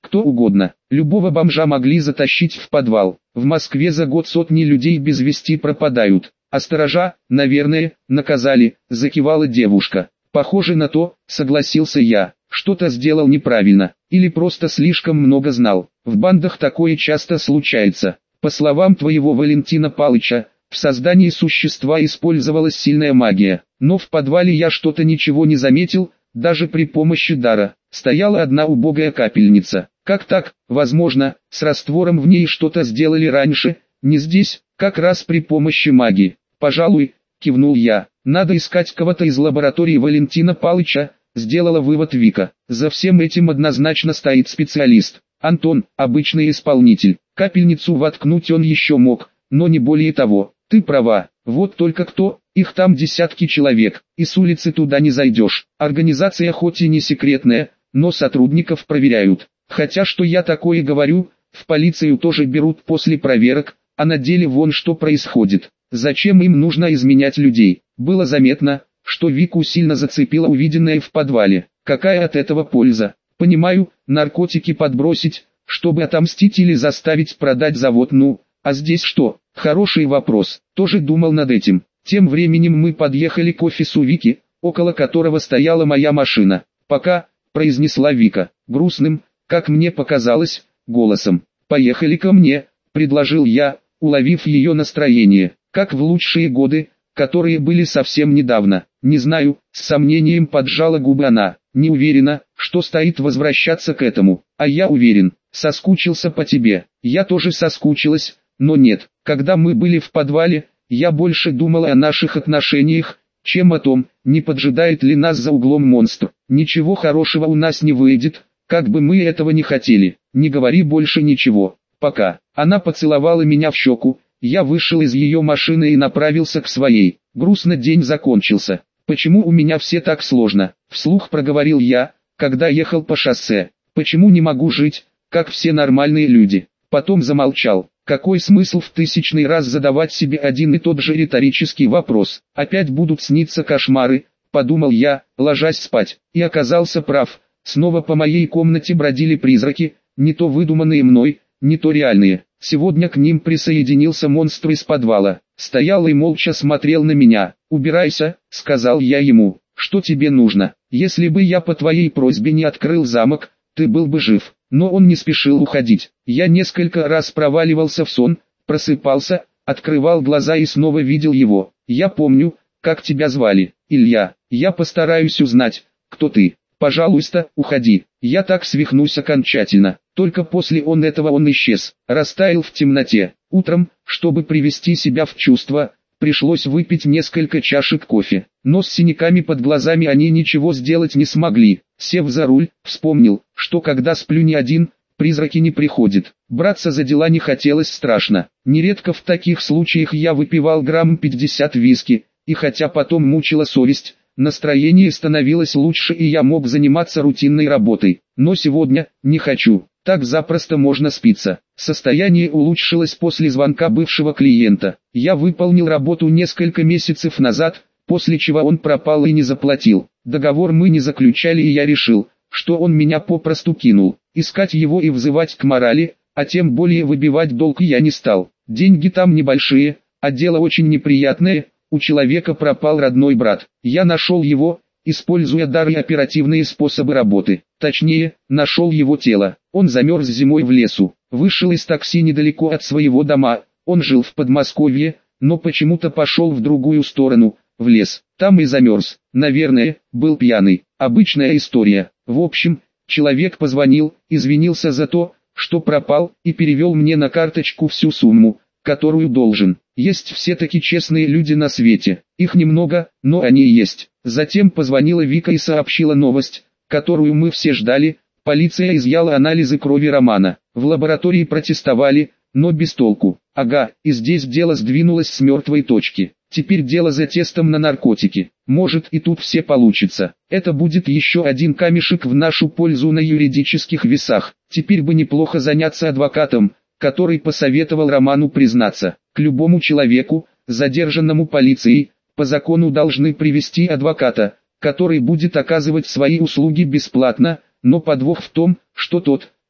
A: кто угодно. Любого бомжа могли затащить в подвал. В Москве за год сотни людей без вести пропадают. А сторожа, наверное, наказали, закивала девушка. Похоже на то, согласился я. Что-то сделал неправильно, или просто слишком много знал. В бандах такое часто случается. По словам твоего Валентина Палыча, в создании существа использовалась сильная магия. Но в подвале я что-то ничего не заметил, даже при помощи дара. Стояла одна убогая капельница. Как так? Возможно, с раствором в ней что-то сделали раньше, не здесь, как раз при помощи магии. Пожалуй, кивнул я. Надо искать кого-то из лаборатории Валентина Палыча, сделала вывод Вика. За всем этим однозначно стоит специалист. Антон, обычный исполнитель. Капельницу воткнуть он еще мог, но не более того. Ты права, вот только кто, их там десятки человек, и с улицы туда не зайдешь. Организация хоть и не секретная, но сотрудников проверяют. Хотя что я такое говорю, в полицию тоже берут после проверок, а на деле вон что происходит. Зачем им нужно изменять людей? Было заметно, что Вику сильно зацепило увиденное в подвале. Какая от этого польза? Понимаю, наркотики подбросить, чтобы отомстить или заставить продать завод, ну, а здесь что? Хороший вопрос, тоже думал над этим. Тем временем мы подъехали к офису Вики, около которого стояла моя машина. «Пока», — произнесла Вика, грустным, как мне показалось, голосом. «Поехали ко мне», — предложил я, уловив ее настроение, как в лучшие годы, которые были совсем недавно. Не знаю, с сомнением поджала губы она. Не уверена, что стоит возвращаться к этому, а я уверен, соскучился по тебе. Я тоже соскучилась, но нет, когда мы были в подвале, я больше думала о наших отношениях, чем о том, не поджидает ли нас за углом монстр. Ничего хорошего у нас не выйдет, как бы мы этого не хотели. Не говори больше ничего, пока. Она поцеловала меня в щеку, я вышел из ее машины и направился к своей. Грустно день закончился. Почему у меня все так сложно? Вслух проговорил я, когда ехал по шоссе. Почему не могу жить, как все нормальные люди? Потом замолчал. Какой смысл в тысячный раз задавать себе один и тот же риторический вопрос? Опять будут сниться кошмары, подумал я, ложась спать. И оказался прав. Снова по моей комнате бродили призраки, не то выдуманные мной, не то реальные. Сегодня к ним присоединился монстр из подвала. Стоял и молча смотрел на меня. «Убирайся», — сказал я ему. «Что тебе нужно? Если бы я по твоей просьбе не открыл замок, ты был бы жив». Но он не спешил уходить. Я несколько раз проваливался в сон, просыпался, открывал глаза и снова видел его. «Я помню, как тебя звали, Илья. Я постараюсь узнать, кто ты. Пожалуйста, уходи. Я так свихнусь окончательно». Только после он этого он исчез, растаял в темноте. Утром, чтобы привести себя в чувство, пришлось выпить несколько чашек кофе. Но с синяками под глазами они ничего сделать не смогли. Сев за руль, вспомнил, что когда сплю не один, призраки не приходят. Браться за дела не хотелось страшно. Нередко в таких случаях я выпивал грамм пятьдесят виски, и хотя потом мучила совесть, настроение становилось лучше и я мог заниматься рутинной работой. Но сегодня не хочу. Так запросто можно спиться. Состояние улучшилось после звонка бывшего клиента. Я выполнил работу несколько месяцев назад, после чего он пропал и не заплатил. Договор мы не заключали и я решил, что он меня попросту кинул. Искать его и взывать к морали, а тем более выбивать долг я не стал. Деньги там небольшие, а дело очень неприятное, у человека пропал родной брат. Я нашел его, используя дар и оперативные способы работы. Точнее, нашел его тело. Он замерз зимой в лесу, вышел из такси недалеко от своего дома. Он жил в Подмосковье, но почему-то пошел в другую сторону, в лес. Там и замерз. Наверное, был пьяный. Обычная история. В общем, человек позвонил, извинился за то, что пропал, и перевел мне на карточку всю сумму, которую должен. Есть все-таки честные люди на свете. Их немного, но они есть. Затем позвонила Вика и сообщила новость, которую мы все ждали. Полиция изъяла анализы крови Романа. В лаборатории протестовали, но без толку. Ага, и здесь дело сдвинулось с мертвой точки. Теперь дело за тестом на наркотики. Может и тут все получится. Это будет еще один камешек в нашу пользу на юридических весах. Теперь бы неплохо заняться адвокатом, который посоветовал Роману признаться. К любому человеку, задержанному полицией, по закону должны привести адвоката, который будет оказывать свои услуги бесплатно, но подвох в том, что тот,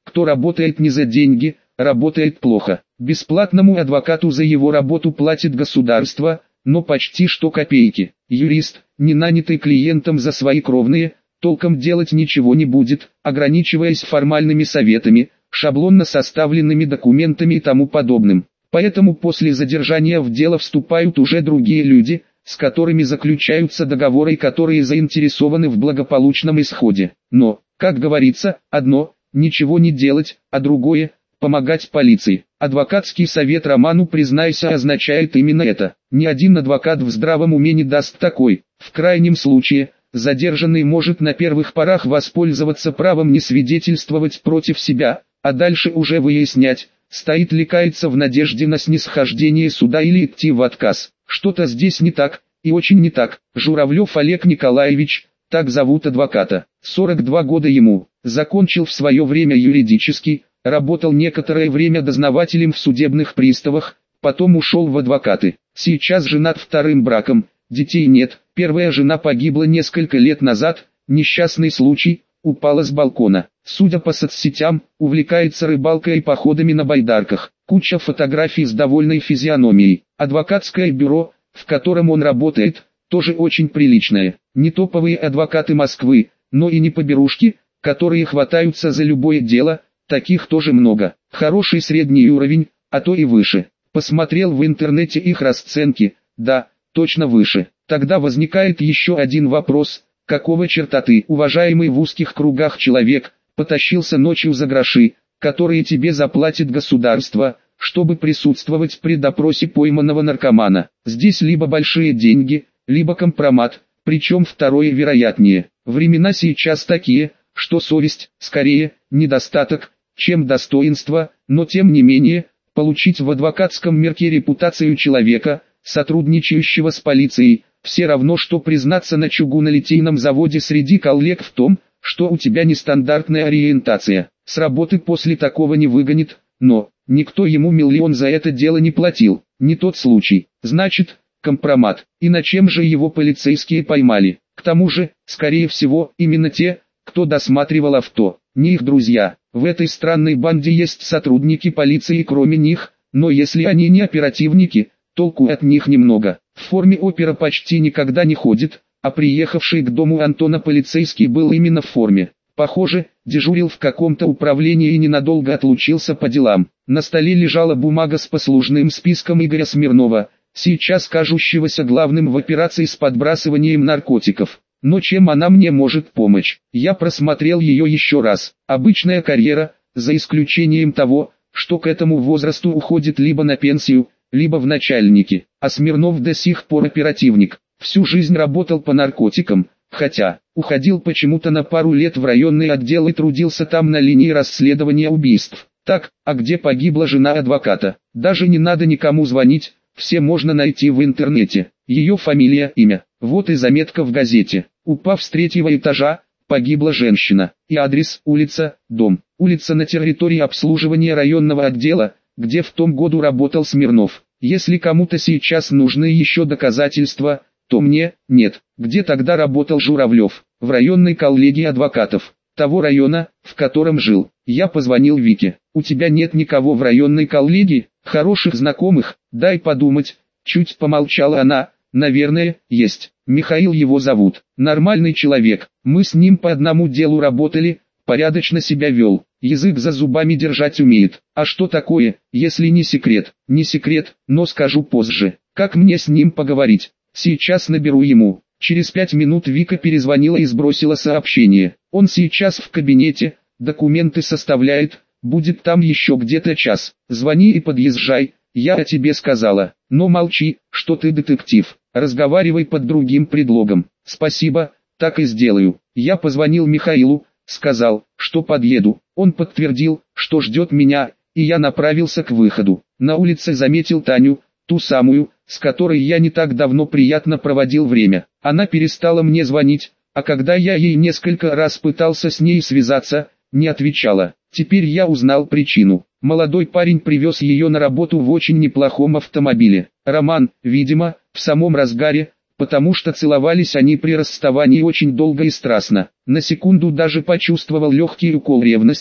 A: кто работает не за деньги, работает плохо. Бесплатному адвокату за его работу платит государство, но почти что копейки. Юрист, не нанятый клиентом за свои кровные, толком делать ничего не будет, ограничиваясь формальными советами, шаблонно составленными документами и тому подобным. Поэтому после задержания в дело вступают уже другие люди, с которыми заключаются договоры и которые заинтересованы в благополучном исходе. Но, как говорится, одно – ничего не делать, а другое – помогать полиции. Адвокатский совет Роману, признайся, означает именно это. Ни один адвокат в здравом уме не даст такой. В крайнем случае, задержанный может на первых порах воспользоваться правом не свидетельствовать против себя, а дальше уже выяснять, стоит ли каяться в надежде на снисхождение суда или идти в отказ. Что-то здесь не так, и очень не так. Журавлев Олег Николаевич, так зовут адвоката, сорок два года ему, закончил в свое время юридический, работал некоторое время дознавателем в судебных приставах, потом ушел в адвокаты. Сейчас женат вторым браком, детей нет, первая жена погибла несколько лет назад, несчастный случай, упала с балкона. Судя по соцсетям, увлекается рыбалкой и походами на байдарках. Куча фотографий с довольной физиономией. Адвокатское бюро, в котором он работает, тоже очень приличное. Не топовые адвокаты Москвы, но и не поберушки, которые хватаются за любое дело, таких тоже много. Хороший средний уровень, а то и выше. Посмотрел в интернете их расценки, да, точно выше. Тогда возникает еще один вопрос: какого черта ты, уважаемый в узких кругах человек, потащился ночью за гроши, которые тебе заплатит государство, чтобы присутствовать при допросе пойманного наркомана? Здесь либо большие деньги, либо компромат, причем второе вероятнее. Времена сейчас такие, что совесть, скорее, недостаток, чем достоинство, но тем не менее, получить в адвокатском мирке репутацию человека, сотрудничающего с полицией, все равно что признаться на чугунолитейном заводе среди коллег в том, что у тебя нестандартная ориентация. С работы после такого не выгонит, но никто ему миллион за это дело не платил. Не тот случай. Значит, компромат. И на чем же его полицейские поймали? К тому же, скорее всего, именно те, кто досматривал авто. Не их друзья. В этой странной банде есть сотрудники полиции кроме них, но если они не оперативники, толку от них немного. В форме опера почти никогда не ходит, а приехавший к дому Антона полицейский был именно в форме. Похоже, дежурил в каком-то управлении и ненадолго отлучился по делам. На столе лежала бумага с послужным списком Игоря Смирнова, сейчас кажущегося главным в операции с подбрасыванием наркотиков. Но чем она мне может помочь? Я просмотрел ее еще раз. Обычная карьера, за исключением того, что к этому возрасту уходит либо на пенсию, либо в начальники. А Смирнов до сих пор оперативник. Всю жизнь работал по наркотикам, хотя уходил почему-то на пару лет в районный отдел и трудился там на линии расследования убийств. Так, а где погибла жена адвоката? Даже не надо никому звонить, все можно найти в интернете. Ее фамилия, имя. Вот и заметка в газете. Упав с третьего этажа, погибла женщина. И адрес: улица, дом. Улица на территории обслуживания районного отдела, где в том году работал Смирнов. Если кому-то сейчас нужны еще доказательства, то мне нет. Где тогда работал Журавлев? В районной коллегии адвокатов того района, в котором жил. Я позвонил Вике. У тебя нет никого в районной коллегии? Хороших знакомых? Дай подумать. Чуть помолчала она. Наверное, есть. Михаил его зовут. Нормальный человек. Мы с ним по одному делу работали, порядочно себя вел. Язык за зубами держать умеет. А что такое, если не секрет? Не секрет, но скажу позже. Как мне с ним поговорить? Сейчас наберу ему. Через пять минут Вика перезвонила и сбросила сообщение. Он сейчас в кабинете, документы составляет, будет там еще где-то час. Звони и подъезжай, я о тебе сказала. Но молчи, что ты детектив. Разговаривай под другим предлогом. Спасибо, так и сделаю. Я позвонил Михаилу, сказал, что подъеду. Он подтвердил, что ждет меня, и я направился к выходу. На улице заметил Таню, ту самую, с которой я не так давно приятно проводил время. Она перестала мне звонить, а когда я ей несколько раз пытался с ней связаться, не отвечала. Теперь я узнал причину. Молодой парень привез ее на работу в очень неплохом автомобиле. Роман, видимо, в самом разгаре, потому что целовались они при расставании очень долго и страстно. На секунду даже почувствовал легкий укол ревности,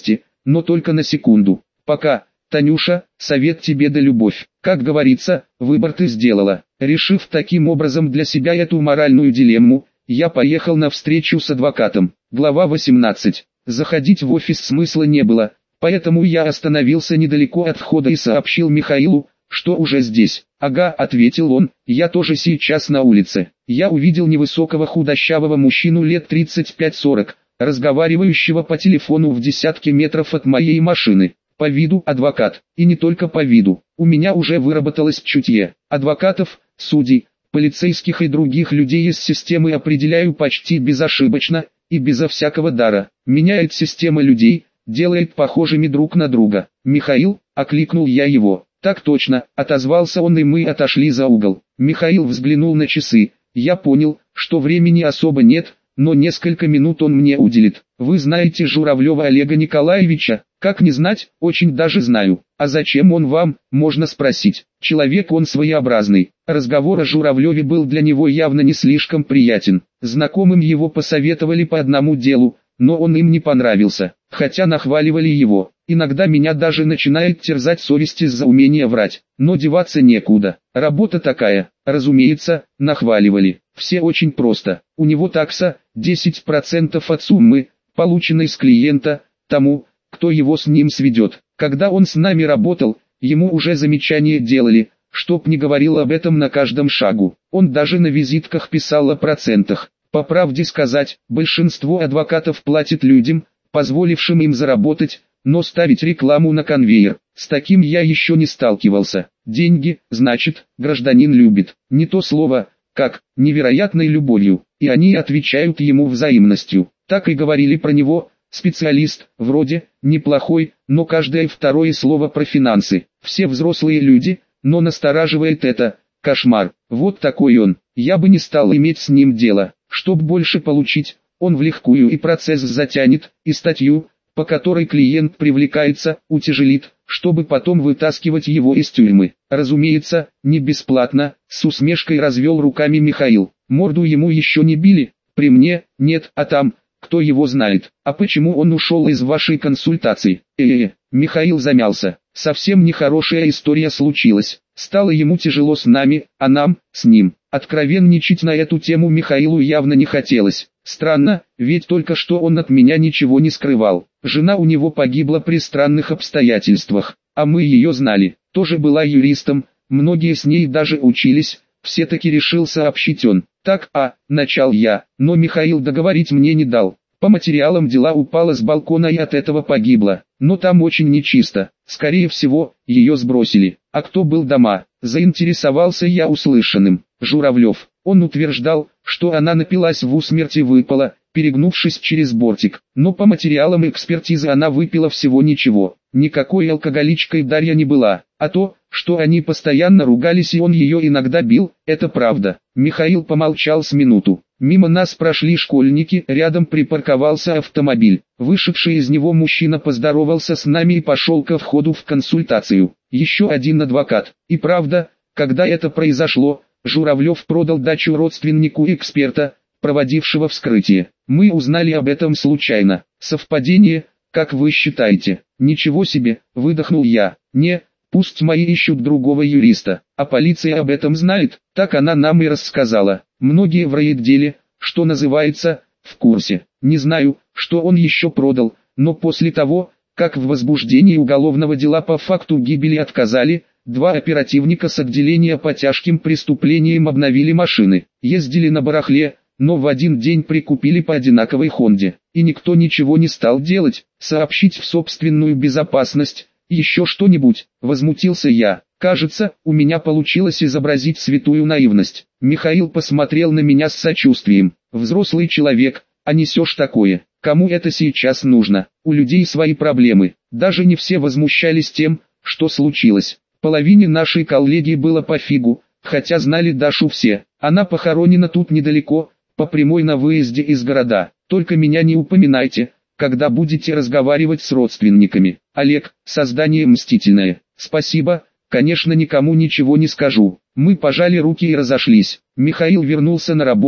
A: но только на секунду. Пока, Танюша, совет тебе да любовь. Как говорится, выбор ты сделала. Решив таким образом для себя эту моральную дилемму, я поехал на встречу с адвокатом. Глава восемнадцать. Заходить в офис смысла не было, поэтому я остановился недалеко от входа и сообщил Михаилу, что уже здесь. «Ага», — ответил он, — «я тоже сейчас на улице». Я увидел невысокого худощавого мужчину лет тридцать пять сорок, разговаривающего по телефону в десятке метров от моей машины. По виду адвокат, и не только по виду. У меня уже выработалось чутье. Адвокатов, судей, полицейских и других людей из системы определяю почти безошибочно и безо всякого дара. Меняет система людей, делает похожими друг на друга. «Михаил», — окликнул я его. «Так точно», — отозвался он, и мы отошли за угол. Михаил взглянул на часы. Я понял, что времени особо нет, но несколько минут он мне уделит. «Вы знаете Журавлева Олега Николаевича?» «Как не знать, очень даже знаю. А зачем он вам, можно спросить. Человек он своеобразный». Разговор о Журавлеве был для него явно не слишком приятен. Знакомым его посоветовали по одному делу, но он им не понравился, хотя нахваливали его. Иногда меня даже начинает терзать совесть из-за умения врать, но деваться некуда. Работа такая, разумеется, нахваливали. Все очень просто. У него такса десять процентов от суммы, полученной с клиента, тому, кто его с ним сведет. Когда он с нами работал, ему уже замечания делали, чтоб не говорил об этом на каждом шагу. Он даже на визитках писал о процентах. По правде сказать, большинство адвокатов платит людям, позволившим им заработать, но ставить рекламу на конвейер, с таким я еще не сталкивался. Деньги, значит, гражданин любит. Не то слово, как невероятной любовью, и они отвечают ему взаимностью. Так и говорили про него. Специалист, вроде, неплохой, но каждое второе слово про финансы. Все взрослые люди, но настораживает это, кошмар. Вот такой он. Я бы не стал иметь с ним дело. Чтоб больше получить, он в легкую и процесс затянет, и статью, по которой клиент привлекается, утяжелит, чтобы потом вытаскивать его из тюрьмы. Разумеется, не бесплатно, с усмешкой развел руками Михаил. Морду ему еще не били, при мне, нет, а там... Кто его знает, а почему он ушел из вашей консультации? Э-э-э, Михаил замялся. Совсем нехорошая история случилась. Стало ему тяжело с нами, а нам, с ним. Откровенничать на эту тему Михаилу явно не хотелось. Странно, ведь только что он от меня ничего не скрывал. Жена у него погибла при странных обстоятельствах, а мы ее знали. Тоже была юристом, многие с ней даже учились, все-таки решил сообщить он. Так, а, начал я, но Михаил договорить мне не дал. По материалам дела упала с балкона и от этого погибла, но там очень нечисто, скорее всего, ее сбросили. А кто был дома? Заинтересовался я услышанным. Журавлев. Он утверждал, что она напилась в усмерть и выпала, перегнувшись через бортик. Но по материалам экспертизы она выпила всего ничего. Никакой алкоголичкой Дарья не была. А то, что они постоянно ругались и он ее иногда бил, это правда. Михаил помолчал с минуту. Мимо нас прошли школьники, рядом припарковался автомобиль. Вышедший из него мужчина поздоровался с нами и пошел ко входу в консультацию. Еще один адвокат. И правда, когда это произошло, Журавлев продал дачу родственнику эксперта, проводившего вскрытие. Мы узнали об этом случайно. Совпадение, как вы считаете? Ничего себе, выдохнул я. Не, пусть мои ищут другого юриста, а полиция об этом знает, так она нам и рассказала. Многие в райотделе, что называется, в курсе. Не знаю, что он еще продал, но после того, как в возбуждении уголовного дела по факту гибели отказали, два оперативника с отделения по тяжким преступлениям обновили машины, ездили на барахле, но в один день прикупили по одинаковой Хонде. И никто ничего не стал делать, сообщить в собственную безопасность, еще что-нибудь, возмутился я. Кажется, у меня получилось изобразить святую наивность. Михаил посмотрел на меня с сочувствием. Взрослый человек, а несешь такое. Кому это сейчас нужно? У людей свои проблемы. Даже не все возмущались тем, что случилось. Половине нашей коллегии было пофигу, хотя знали Дашу все. Она похоронена тут недалеко, по прямой на выезде из города. Только меня не упоминайте, когда будете разговаривать с родственниками. Олег, создание мстительное. Спасибо, конечно, никому ничего не скажу. Мы пожали руки и разошлись. Михаил вернулся на работу,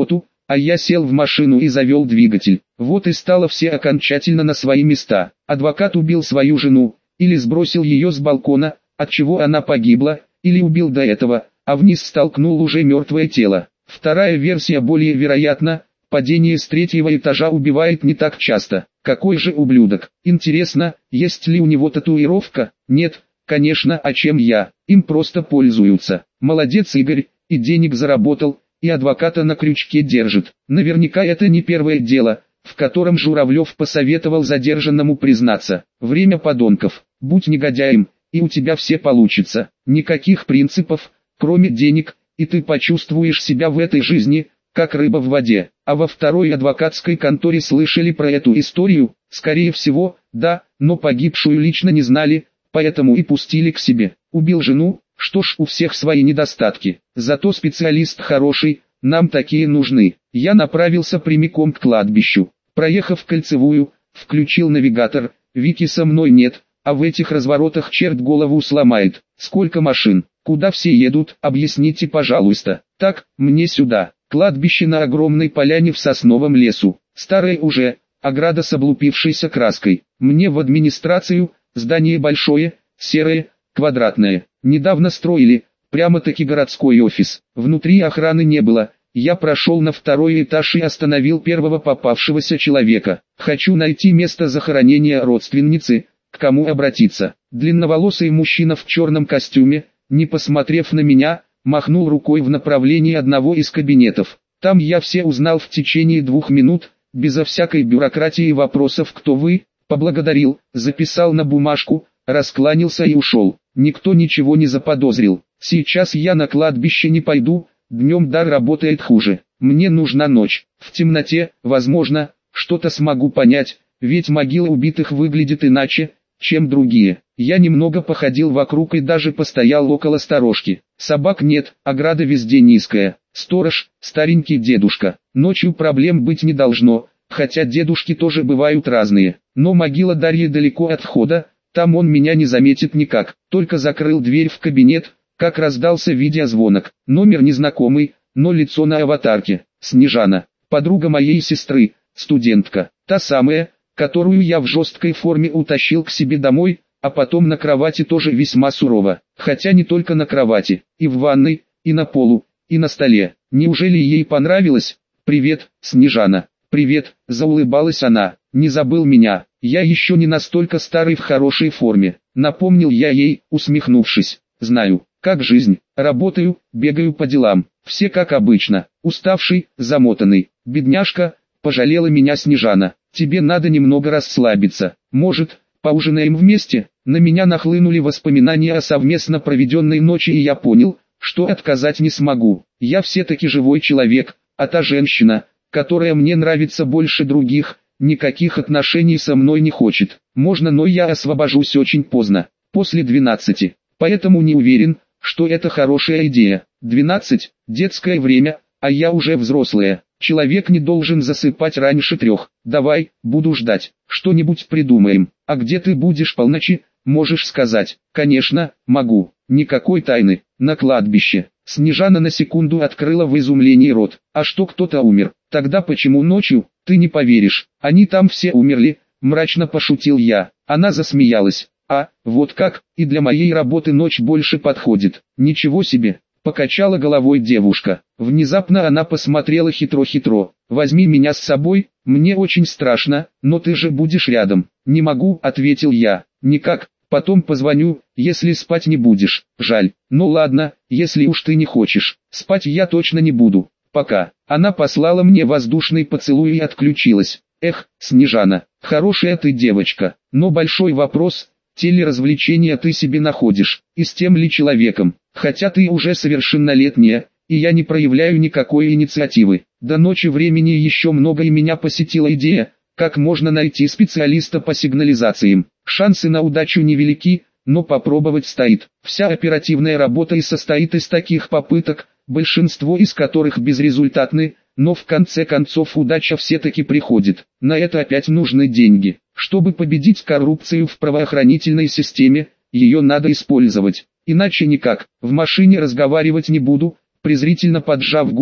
A: а я сел в машину и завел двигатель. Вот и стало все окончательно на свои места. Адвокат убил свою жену, или сбросил ее с балкона, отчего она погибла, или убил до этого, а вниз столкнул уже мертвое тело. Вторая версия более вероятна, падение с третьего этажа убивает не так часто. Какой же ублюдок? Интересно, есть ли у него татуировка? Нет, конечно, а чем я? Им просто пользуются. Молодец Игорь, и денег заработал, и адвоката на крючке держит. Наверняка это не первое дело, в котором Журавлев посоветовал задержанному признаться. Время подонков. Будь негодяем, и у тебя все получится. Никаких принципов, кроме денег, и ты почувствуешь себя в этой жизни, как рыба в воде. А во второй адвокатской конторе слышали про эту историю? Скорее всего, да, но погибшую лично не знали, поэтому и пустили к себе. Убил жену, что ж, у всех свои недостатки. Зато специалист хороший, нам такие нужны. Я направился прямиком к кладбищу. Проехав кольцевую, включил навигатор, Вики со мной нет, а в этих разворотах черт голову сломает. Сколько машин, куда все едут, объясните пожалуйста. Так, мне сюда. Кладбище на огромной поляне в сосновом лесу. Старое уже, ограда с облупившейся краской. Мне в администрацию, здание большое, серое, квадратное. Недавно строили, прямо-таки городской офис. Внутри охраны не было. Я прошел на второй этаж и остановил первого попавшегося человека. Хочу найти место захоронения родственницы, к кому обратиться. Длинноволосый мужчина в черном костюме, не посмотрев на меня, махнул рукой в направлении одного из кабинетов. Там я все узнал в течение двух минут, безо всякой бюрократии и вопросов «кто вы?», поблагодарил, записал на бумажку, раскланялся и ушел. Никто ничего не заподозрил. Сейчас я на кладбище не пойду, днем дар работает хуже. Мне нужна ночь. В темноте, возможно, что-то смогу понять, ведь могила убитых выглядит иначе, чем другие. Я немного походил вокруг и даже постоял около сторожки. Собак нет, ограда везде низкая. Сторож, старенький дедушка. Ночью проблем быть не должно, хотя дедушки тоже бывают разные. Но могила Дарьи далеко от входа, там он меня не заметит никак. Только закрыл дверь в кабинет, как раздался видеозвонок. Номер незнакомый, но лицо на аватарке. Снежана, подруга моей сестры, студентка. Та самая, которую я в жесткой форме утащил к себе домой, а потом на кровати тоже весьма сурово. Хотя не только на кровати, и в ванной, и на полу, и на столе. Неужели ей понравилось? «Привет, Снежана». «Привет», заулыбалась она. «Не забыл меня, я еще не настолько старый в хорошей форме», напомнил я ей, усмехнувшись. «Знаю, как жизнь, работаю, бегаю по делам, все как обычно, уставший, замотанный, бедняжка», пожалела меня Снежана. «Тебе надо немного расслабиться, может, поужинаем вместе?» На меня нахлынули воспоминания о совместно проведенной ночи, и я понял, что отказать не смогу. Я все-таки живой человек, а та женщина, которая мне нравится больше других, никаких отношений со мной не хочет. Можно, но я освобожусь очень поздно, после двенадцати, поэтому не уверен, что это хорошая идея. двенадцать – детское время, а я уже взрослая. Человек не должен засыпать раньше трех. Давай, буду ждать, что-нибудь придумаем. А где ты будешь полночи, можешь сказать? Конечно, могу, никакой тайны. На кладбище. Снежана на секунду открыла в изумлении рот. А что, кто-то умер? Тогда почему ночью? Ты не поверишь, они там все умерли, мрачно пошутил я. Она засмеялась. А, вот как, и для моей работы ночь больше подходит. Ничего себе. Покачала головой девушка. Внезапно она посмотрела хитро-хитро. «Возьми меня с собой, мне очень страшно, но ты же будешь рядом». «Не могу», — ответил я. «Никак, потом позвоню, если спать не будешь». «Жаль, ну ладно, если уж ты не хочешь. Спать я точно не буду. Пока». Она послала мне воздушный поцелуй и отключилась. «Эх, Снежана, хорошая ты девочка, но большой вопрос, те ли развлечения ты себе находишь, и с тем ли человеком. Хотя ты уже совершеннолетняя, и я не проявляю никакой инициативы. До ночи времени еще много, и меня посетила идея, как можно найти специалиста по сигнализациям. Шансы на удачу невелики, но попробовать стоит. Вся оперативная работа и состоит из таких попыток, большинство из которых безрезультатны, но в конце концов удача все-таки приходит. На это опять нужны деньги. Чтобы победить коррупцию в правоохранительной системе, ее надо использовать. Иначе никак. В машине разговаривать не буду, презрительно поджав губы,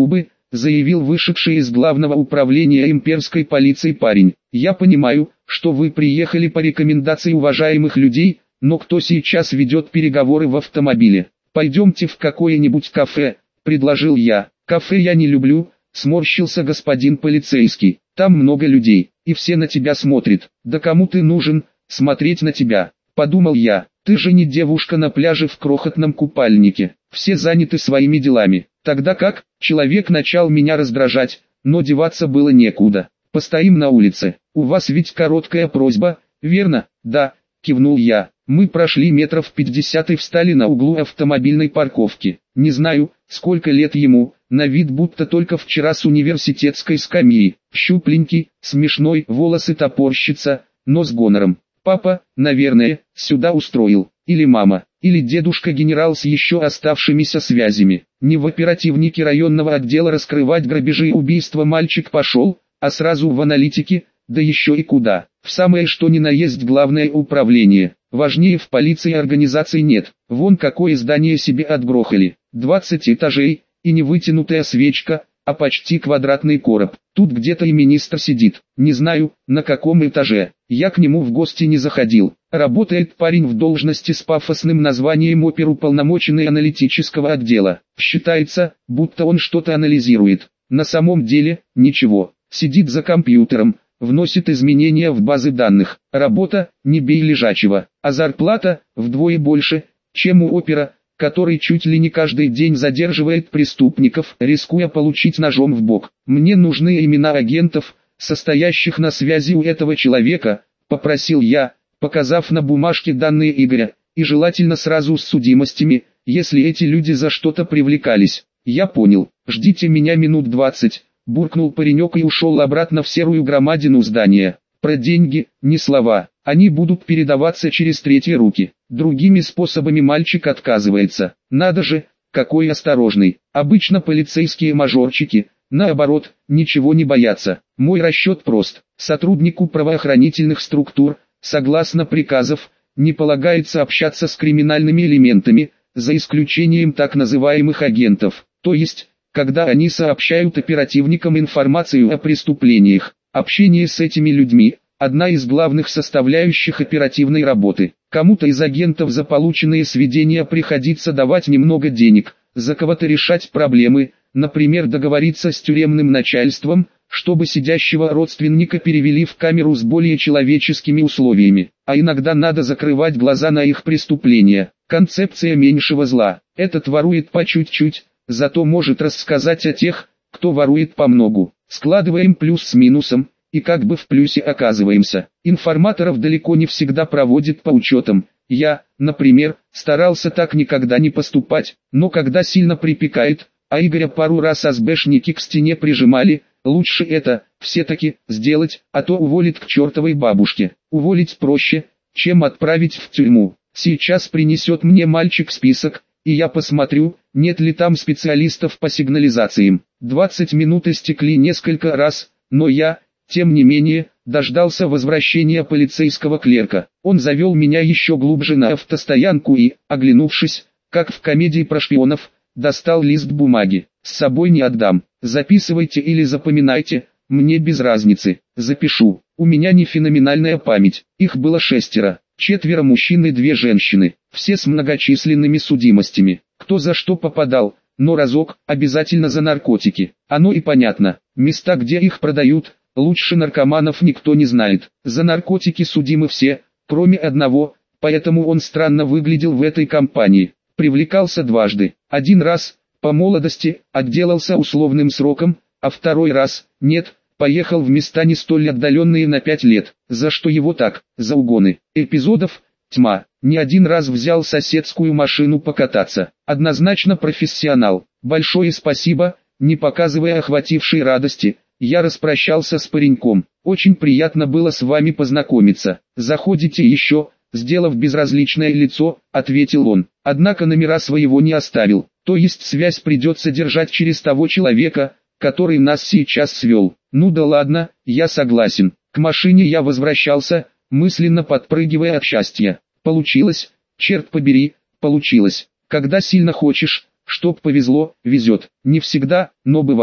A: заявил вышедший из главного управления имперской полиции парень. «Я понимаю, что вы приехали по рекомендации уважаемых людей, но кто сейчас ведет переговоры в автомобиле? Пойдемте в какое-нибудь кафе», — предложил я. «Кафе я не люблю», — сморщился господин полицейский. «Там много людей, и все на тебя смотрят. Да кому ты нужен, смотреть на тебя?» Подумал я. «Ты же не девушка на пляже в крохотном купальнике. Все заняты своими делами». Тогда как, человек начал меня раздражать, но деваться было некуда. «Постоим на улице. У вас ведь короткая просьба, верно?» «Да», — кивнул я. Мы прошли метров пятьдесят и встали на углу автомобильной парковки. Не знаю, сколько лет ему, на вид будто только вчера с университетской скамьи. Щупленький, смешной, волосы топорщица, но с гонором. Папа, наверное, сюда устроил. Или мама, или дедушка-генерал с еще оставшимися связями. Не в оперативнике районного отдела раскрывать грабежи и убийства мальчик пошел, а сразу в аналитики, да еще и куда. В самое что ни на есть главное управление. Важнее в полиции организаций нет. Вон какое здание себе отгрохали. двадцать этажей, и не вытянутая свечка, а почти квадратный короб. Тут где-то и министр сидит. Не знаю, на каком этаже. Я к нему в гости не заходил. Работает парень в должности с пафосным названием оперуполномоченный аналитического отдела. Считается, будто он что-то анализирует. На самом деле, ничего. Сидит за компьютером, вносит изменения в базы данных. Работа, не бей лежачего, а зарплата вдвое больше, чем у опера, который чуть ли не каждый день задерживает преступников, рискуя получить ножом в бок. Мне нужны имена агентов, состоящих на связи у этого человека, попросил я, показав на бумажке данные Игоря, и желательно сразу с судимостями, если эти люди за что-то привлекались. Я понял, ждите меня минут двадцать. Буркнул паренек и ушел обратно в серую громадину здания. Про деньги, ни слова, они будут передаваться через третьи руки. Другими способами мальчик отказывается. Надо же, какой осторожный. Обычно полицейские мажорчики, наоборот, ничего не боятся. Мой расчет прост. Сотруднику правоохранительных структур, согласно приказов, не полагается общаться с криминальными элементами, за исключением так называемых агентов, то есть, когда они сообщают оперативникам информацию о преступлениях. Общение с этими людьми – одна из главных составляющих оперативной работы. Кому-то из агентов за полученные сведения приходится давать немного денег, за кого-то решать проблемы, например договориться с тюремным начальством, чтобы сидящего родственника перевели в камеру с более человеческими условиями. А иногда надо закрывать глаза на их преступления. Концепция меньшего зла. Этот ворует по чуть-чуть, зато может рассказать о тех, кто ворует помногу. Складываем плюс с минусом, и как бы в плюсе оказываемся. Информаторов далеко не всегда проводят по учетам. Я, например, старался так никогда не поступать, но когда сильно припекает, а Игоря пару раз АСБшники к стене прижимали, лучше это, все-таки, сделать, а то уволит к чертовой бабушке. Уволить проще, чем отправить в тюрьму. Сейчас принесет мне мальчик список, и я посмотрю, нет ли там специалистов по сигнализациям. двадцать минут истекли несколько раз, но я, тем не менее, дождался возвращения полицейского клерка. Он завел меня еще глубже на автостоянку и, оглянувшись, как в комедии про шпионов, достал лист бумаги. С собой не отдам. Записывайте или запоминайте, мне без разницы. Запишу. У меня не феноменальная память. Их было шестеро. Четверо мужчин и две женщины. Все с многочисленными судимостями. Кто за что попадал, но разок, обязательно за наркотики. Оно и понятно. Места, где их продают, лучше наркоманов никто не знает. За наркотики судимы все, кроме одного, поэтому он странно выглядел в этой компании. Привлекался дважды. Один раз, по молодости, отделался условным сроком, а второй раз, нет, поехал в места не столь отдаленные на пять лет. За что его так, за угоны. Эпизодов, тьма. Не один раз взял соседскую машину покататься. Однозначно профессионал. Большое спасибо, не показывая охватившей радости. Я распрощался с пареньком. Очень приятно было с вами познакомиться. Заходите еще, сделав безразличное лицо, ответил он. Однако номера своего не оставил. То есть связь придется держать через того человека, который нас сейчас свел. Ну да ладно, я согласен. К машине я возвращался, мысленно подпрыгивая от счастья. Получилось, черт побери, получилось. Когда сильно хочешь, чтоб повезло, везет. Не всегда, но бывает.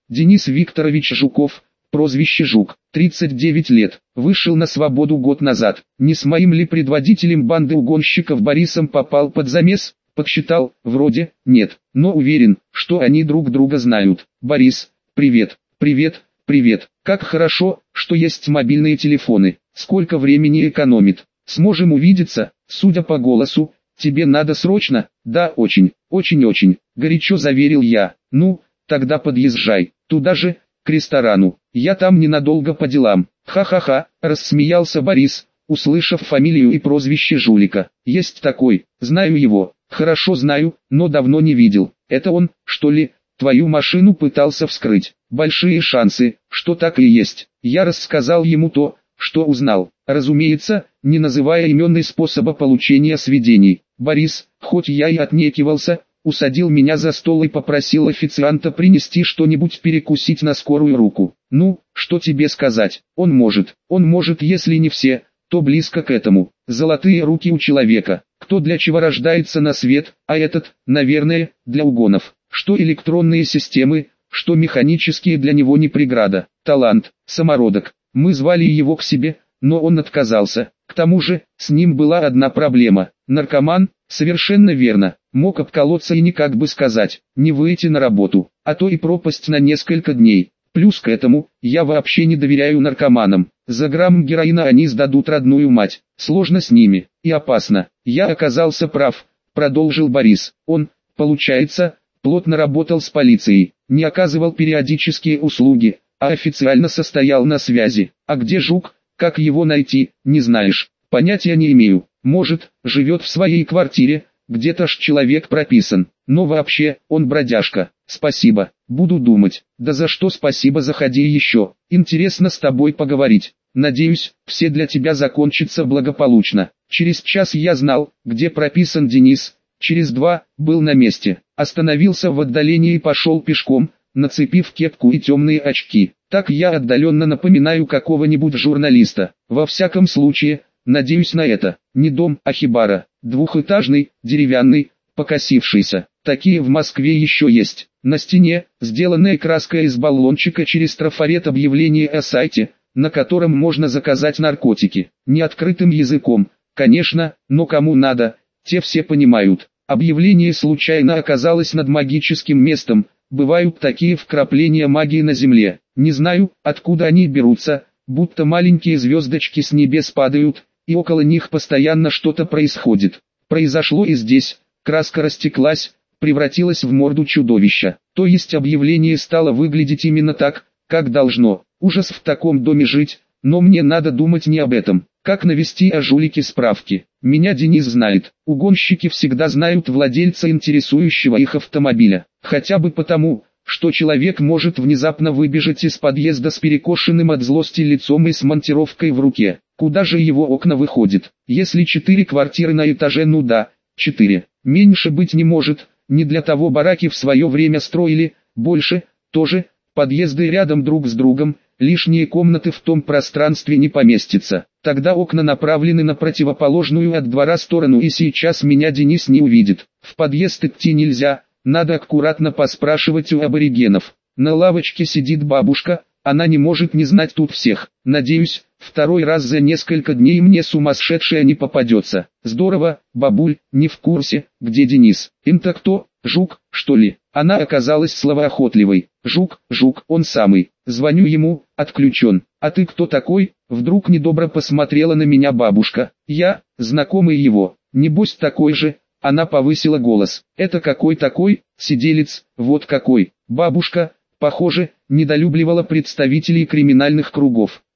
A: Денис Викторович Жуков, прозвище Жук, тридцать девять лет, вышел на свободу год назад. Не с моим ли предводителем банды угонщиков Борисом попал под замес? Подсчитал, вроде, нет, но уверен, что они друг друга знают. Борис, привет, привет, привет, как хорошо, что есть мобильные телефоны, сколько времени экономит. Сможем увидеться, судя по голосу, тебе надо срочно? Да, очень, очень-очень, горячо заверил я. Ну, тогда подъезжай, туда же, к ресторану, я там ненадолго по делам. Ха-ха-ха, рассмеялся Борис, услышав фамилию и прозвище жулика. Есть такой, знаю его, хорошо знаю, но давно не видел. Это он, что ли, твою машину пытался вскрыть? Большие шансы, что так и есть. Я рассказал ему то, что узнал, разумеется, не называя имен и способа получения сведений. Борис, хоть я и отнекивался, усадил меня за стол и попросил официанта принести что-нибудь перекусить на скорую руку. Ну, что тебе сказать, он может, он может, если не все, то близко к этому. Золотые руки у человека, кто для чего рождается на свет, а этот, наверное, для угонов. Что электронные системы, что механические для него не преграда. Талант, самородок. Мы звали его к себе, но он отказался. К тому же, с ним была одна проблема. Наркоман, совершенно верно, мог обколоться и никак бы сказать, не выйти на работу, а то и пропасть на несколько дней. Плюс к этому, я вообще не доверяю наркоманам. За грамм героина они сдадут родную мать. Сложно с ними, и опасно. Я оказался прав, продолжил Борис. Он, получается, плотно работал с полицией, не оказывал периодические услуги, а официально состоял на связи. А где Жук, как его найти, не знаешь? Понятия не имею. Может, живет в своей квартире, где-то ж человек прописан. Но вообще, он бродяжка. Спасибо, буду думать. Да за что спасибо, заходи еще. Интересно с тобой поговорить. Надеюсь, все для тебя закончится благополучно. Через час я знал, где прописан Денис. Через два, был на месте. Остановился в отдалении и пошел пешком, нацепив кепку и темные очки. Так я отдаленно напоминаю какого-нибудь журналиста. Во всяком случае, надеюсь на это. Не дом, а хибара. Двухэтажный, деревянный, покосившийся. Такие в Москве еще есть. На стене, сделанная краской из баллончика через трафарет, объявление о сайте, на котором можно заказать наркотики. Не открытым языком, конечно, но кому надо, те все понимают. Объявление случайно оказалось над магическим местом. Бывают такие вкрапления магии на земле. Не знаю, откуда они берутся, будто маленькие звездочки с небес падают, и около них постоянно что-то происходит. Произошло и здесь. Краска растеклась, превратилась в морду чудовища. То есть объявление стало выглядеть именно так, как должно. Ужас в таком доме жить, но мне надо думать не об этом. Как навести о жулике справки? Меня Денис знает. Угонщики всегда знают владельца интересующего их автомобиля. Хотя бы потому, что человек может внезапно выбежать из подъезда с перекошенным от злости лицом и с монтировкой в руке. Куда же его окна выходят? Если четыре квартиры на этаже, ну да, четыре. Меньше быть не может, не для того бараки в свое время строили, больше, тоже, подъезды рядом друг с другом, лишние комнаты в том пространстве не поместятся. Тогда окна направлены на противоположную от двора сторону, и сейчас меня Денис не увидит. В подъезд идти нельзя, надо аккуратно поспрашивать у аборигенов. На лавочке сидит бабушка, она не может не знать тут всех. Надеюсь, второй раз за несколько дней мне сумасшедшая не попадется. Здорово, бабуль, не в курсе, где Денис. Им-то кто? Жук, что ли? Она оказалась словоохотливой. Жук, Жук, он самый. Звоню ему, отключен. А ты кто такой? Вдруг недобро посмотрела на меня бабушка. Я, знакомый его. Небось такой же. Она повысила голос. Это какой такой? Сиделец, вот какой. Бабушка, похоже, недолюбливала представителей криминальных кругов.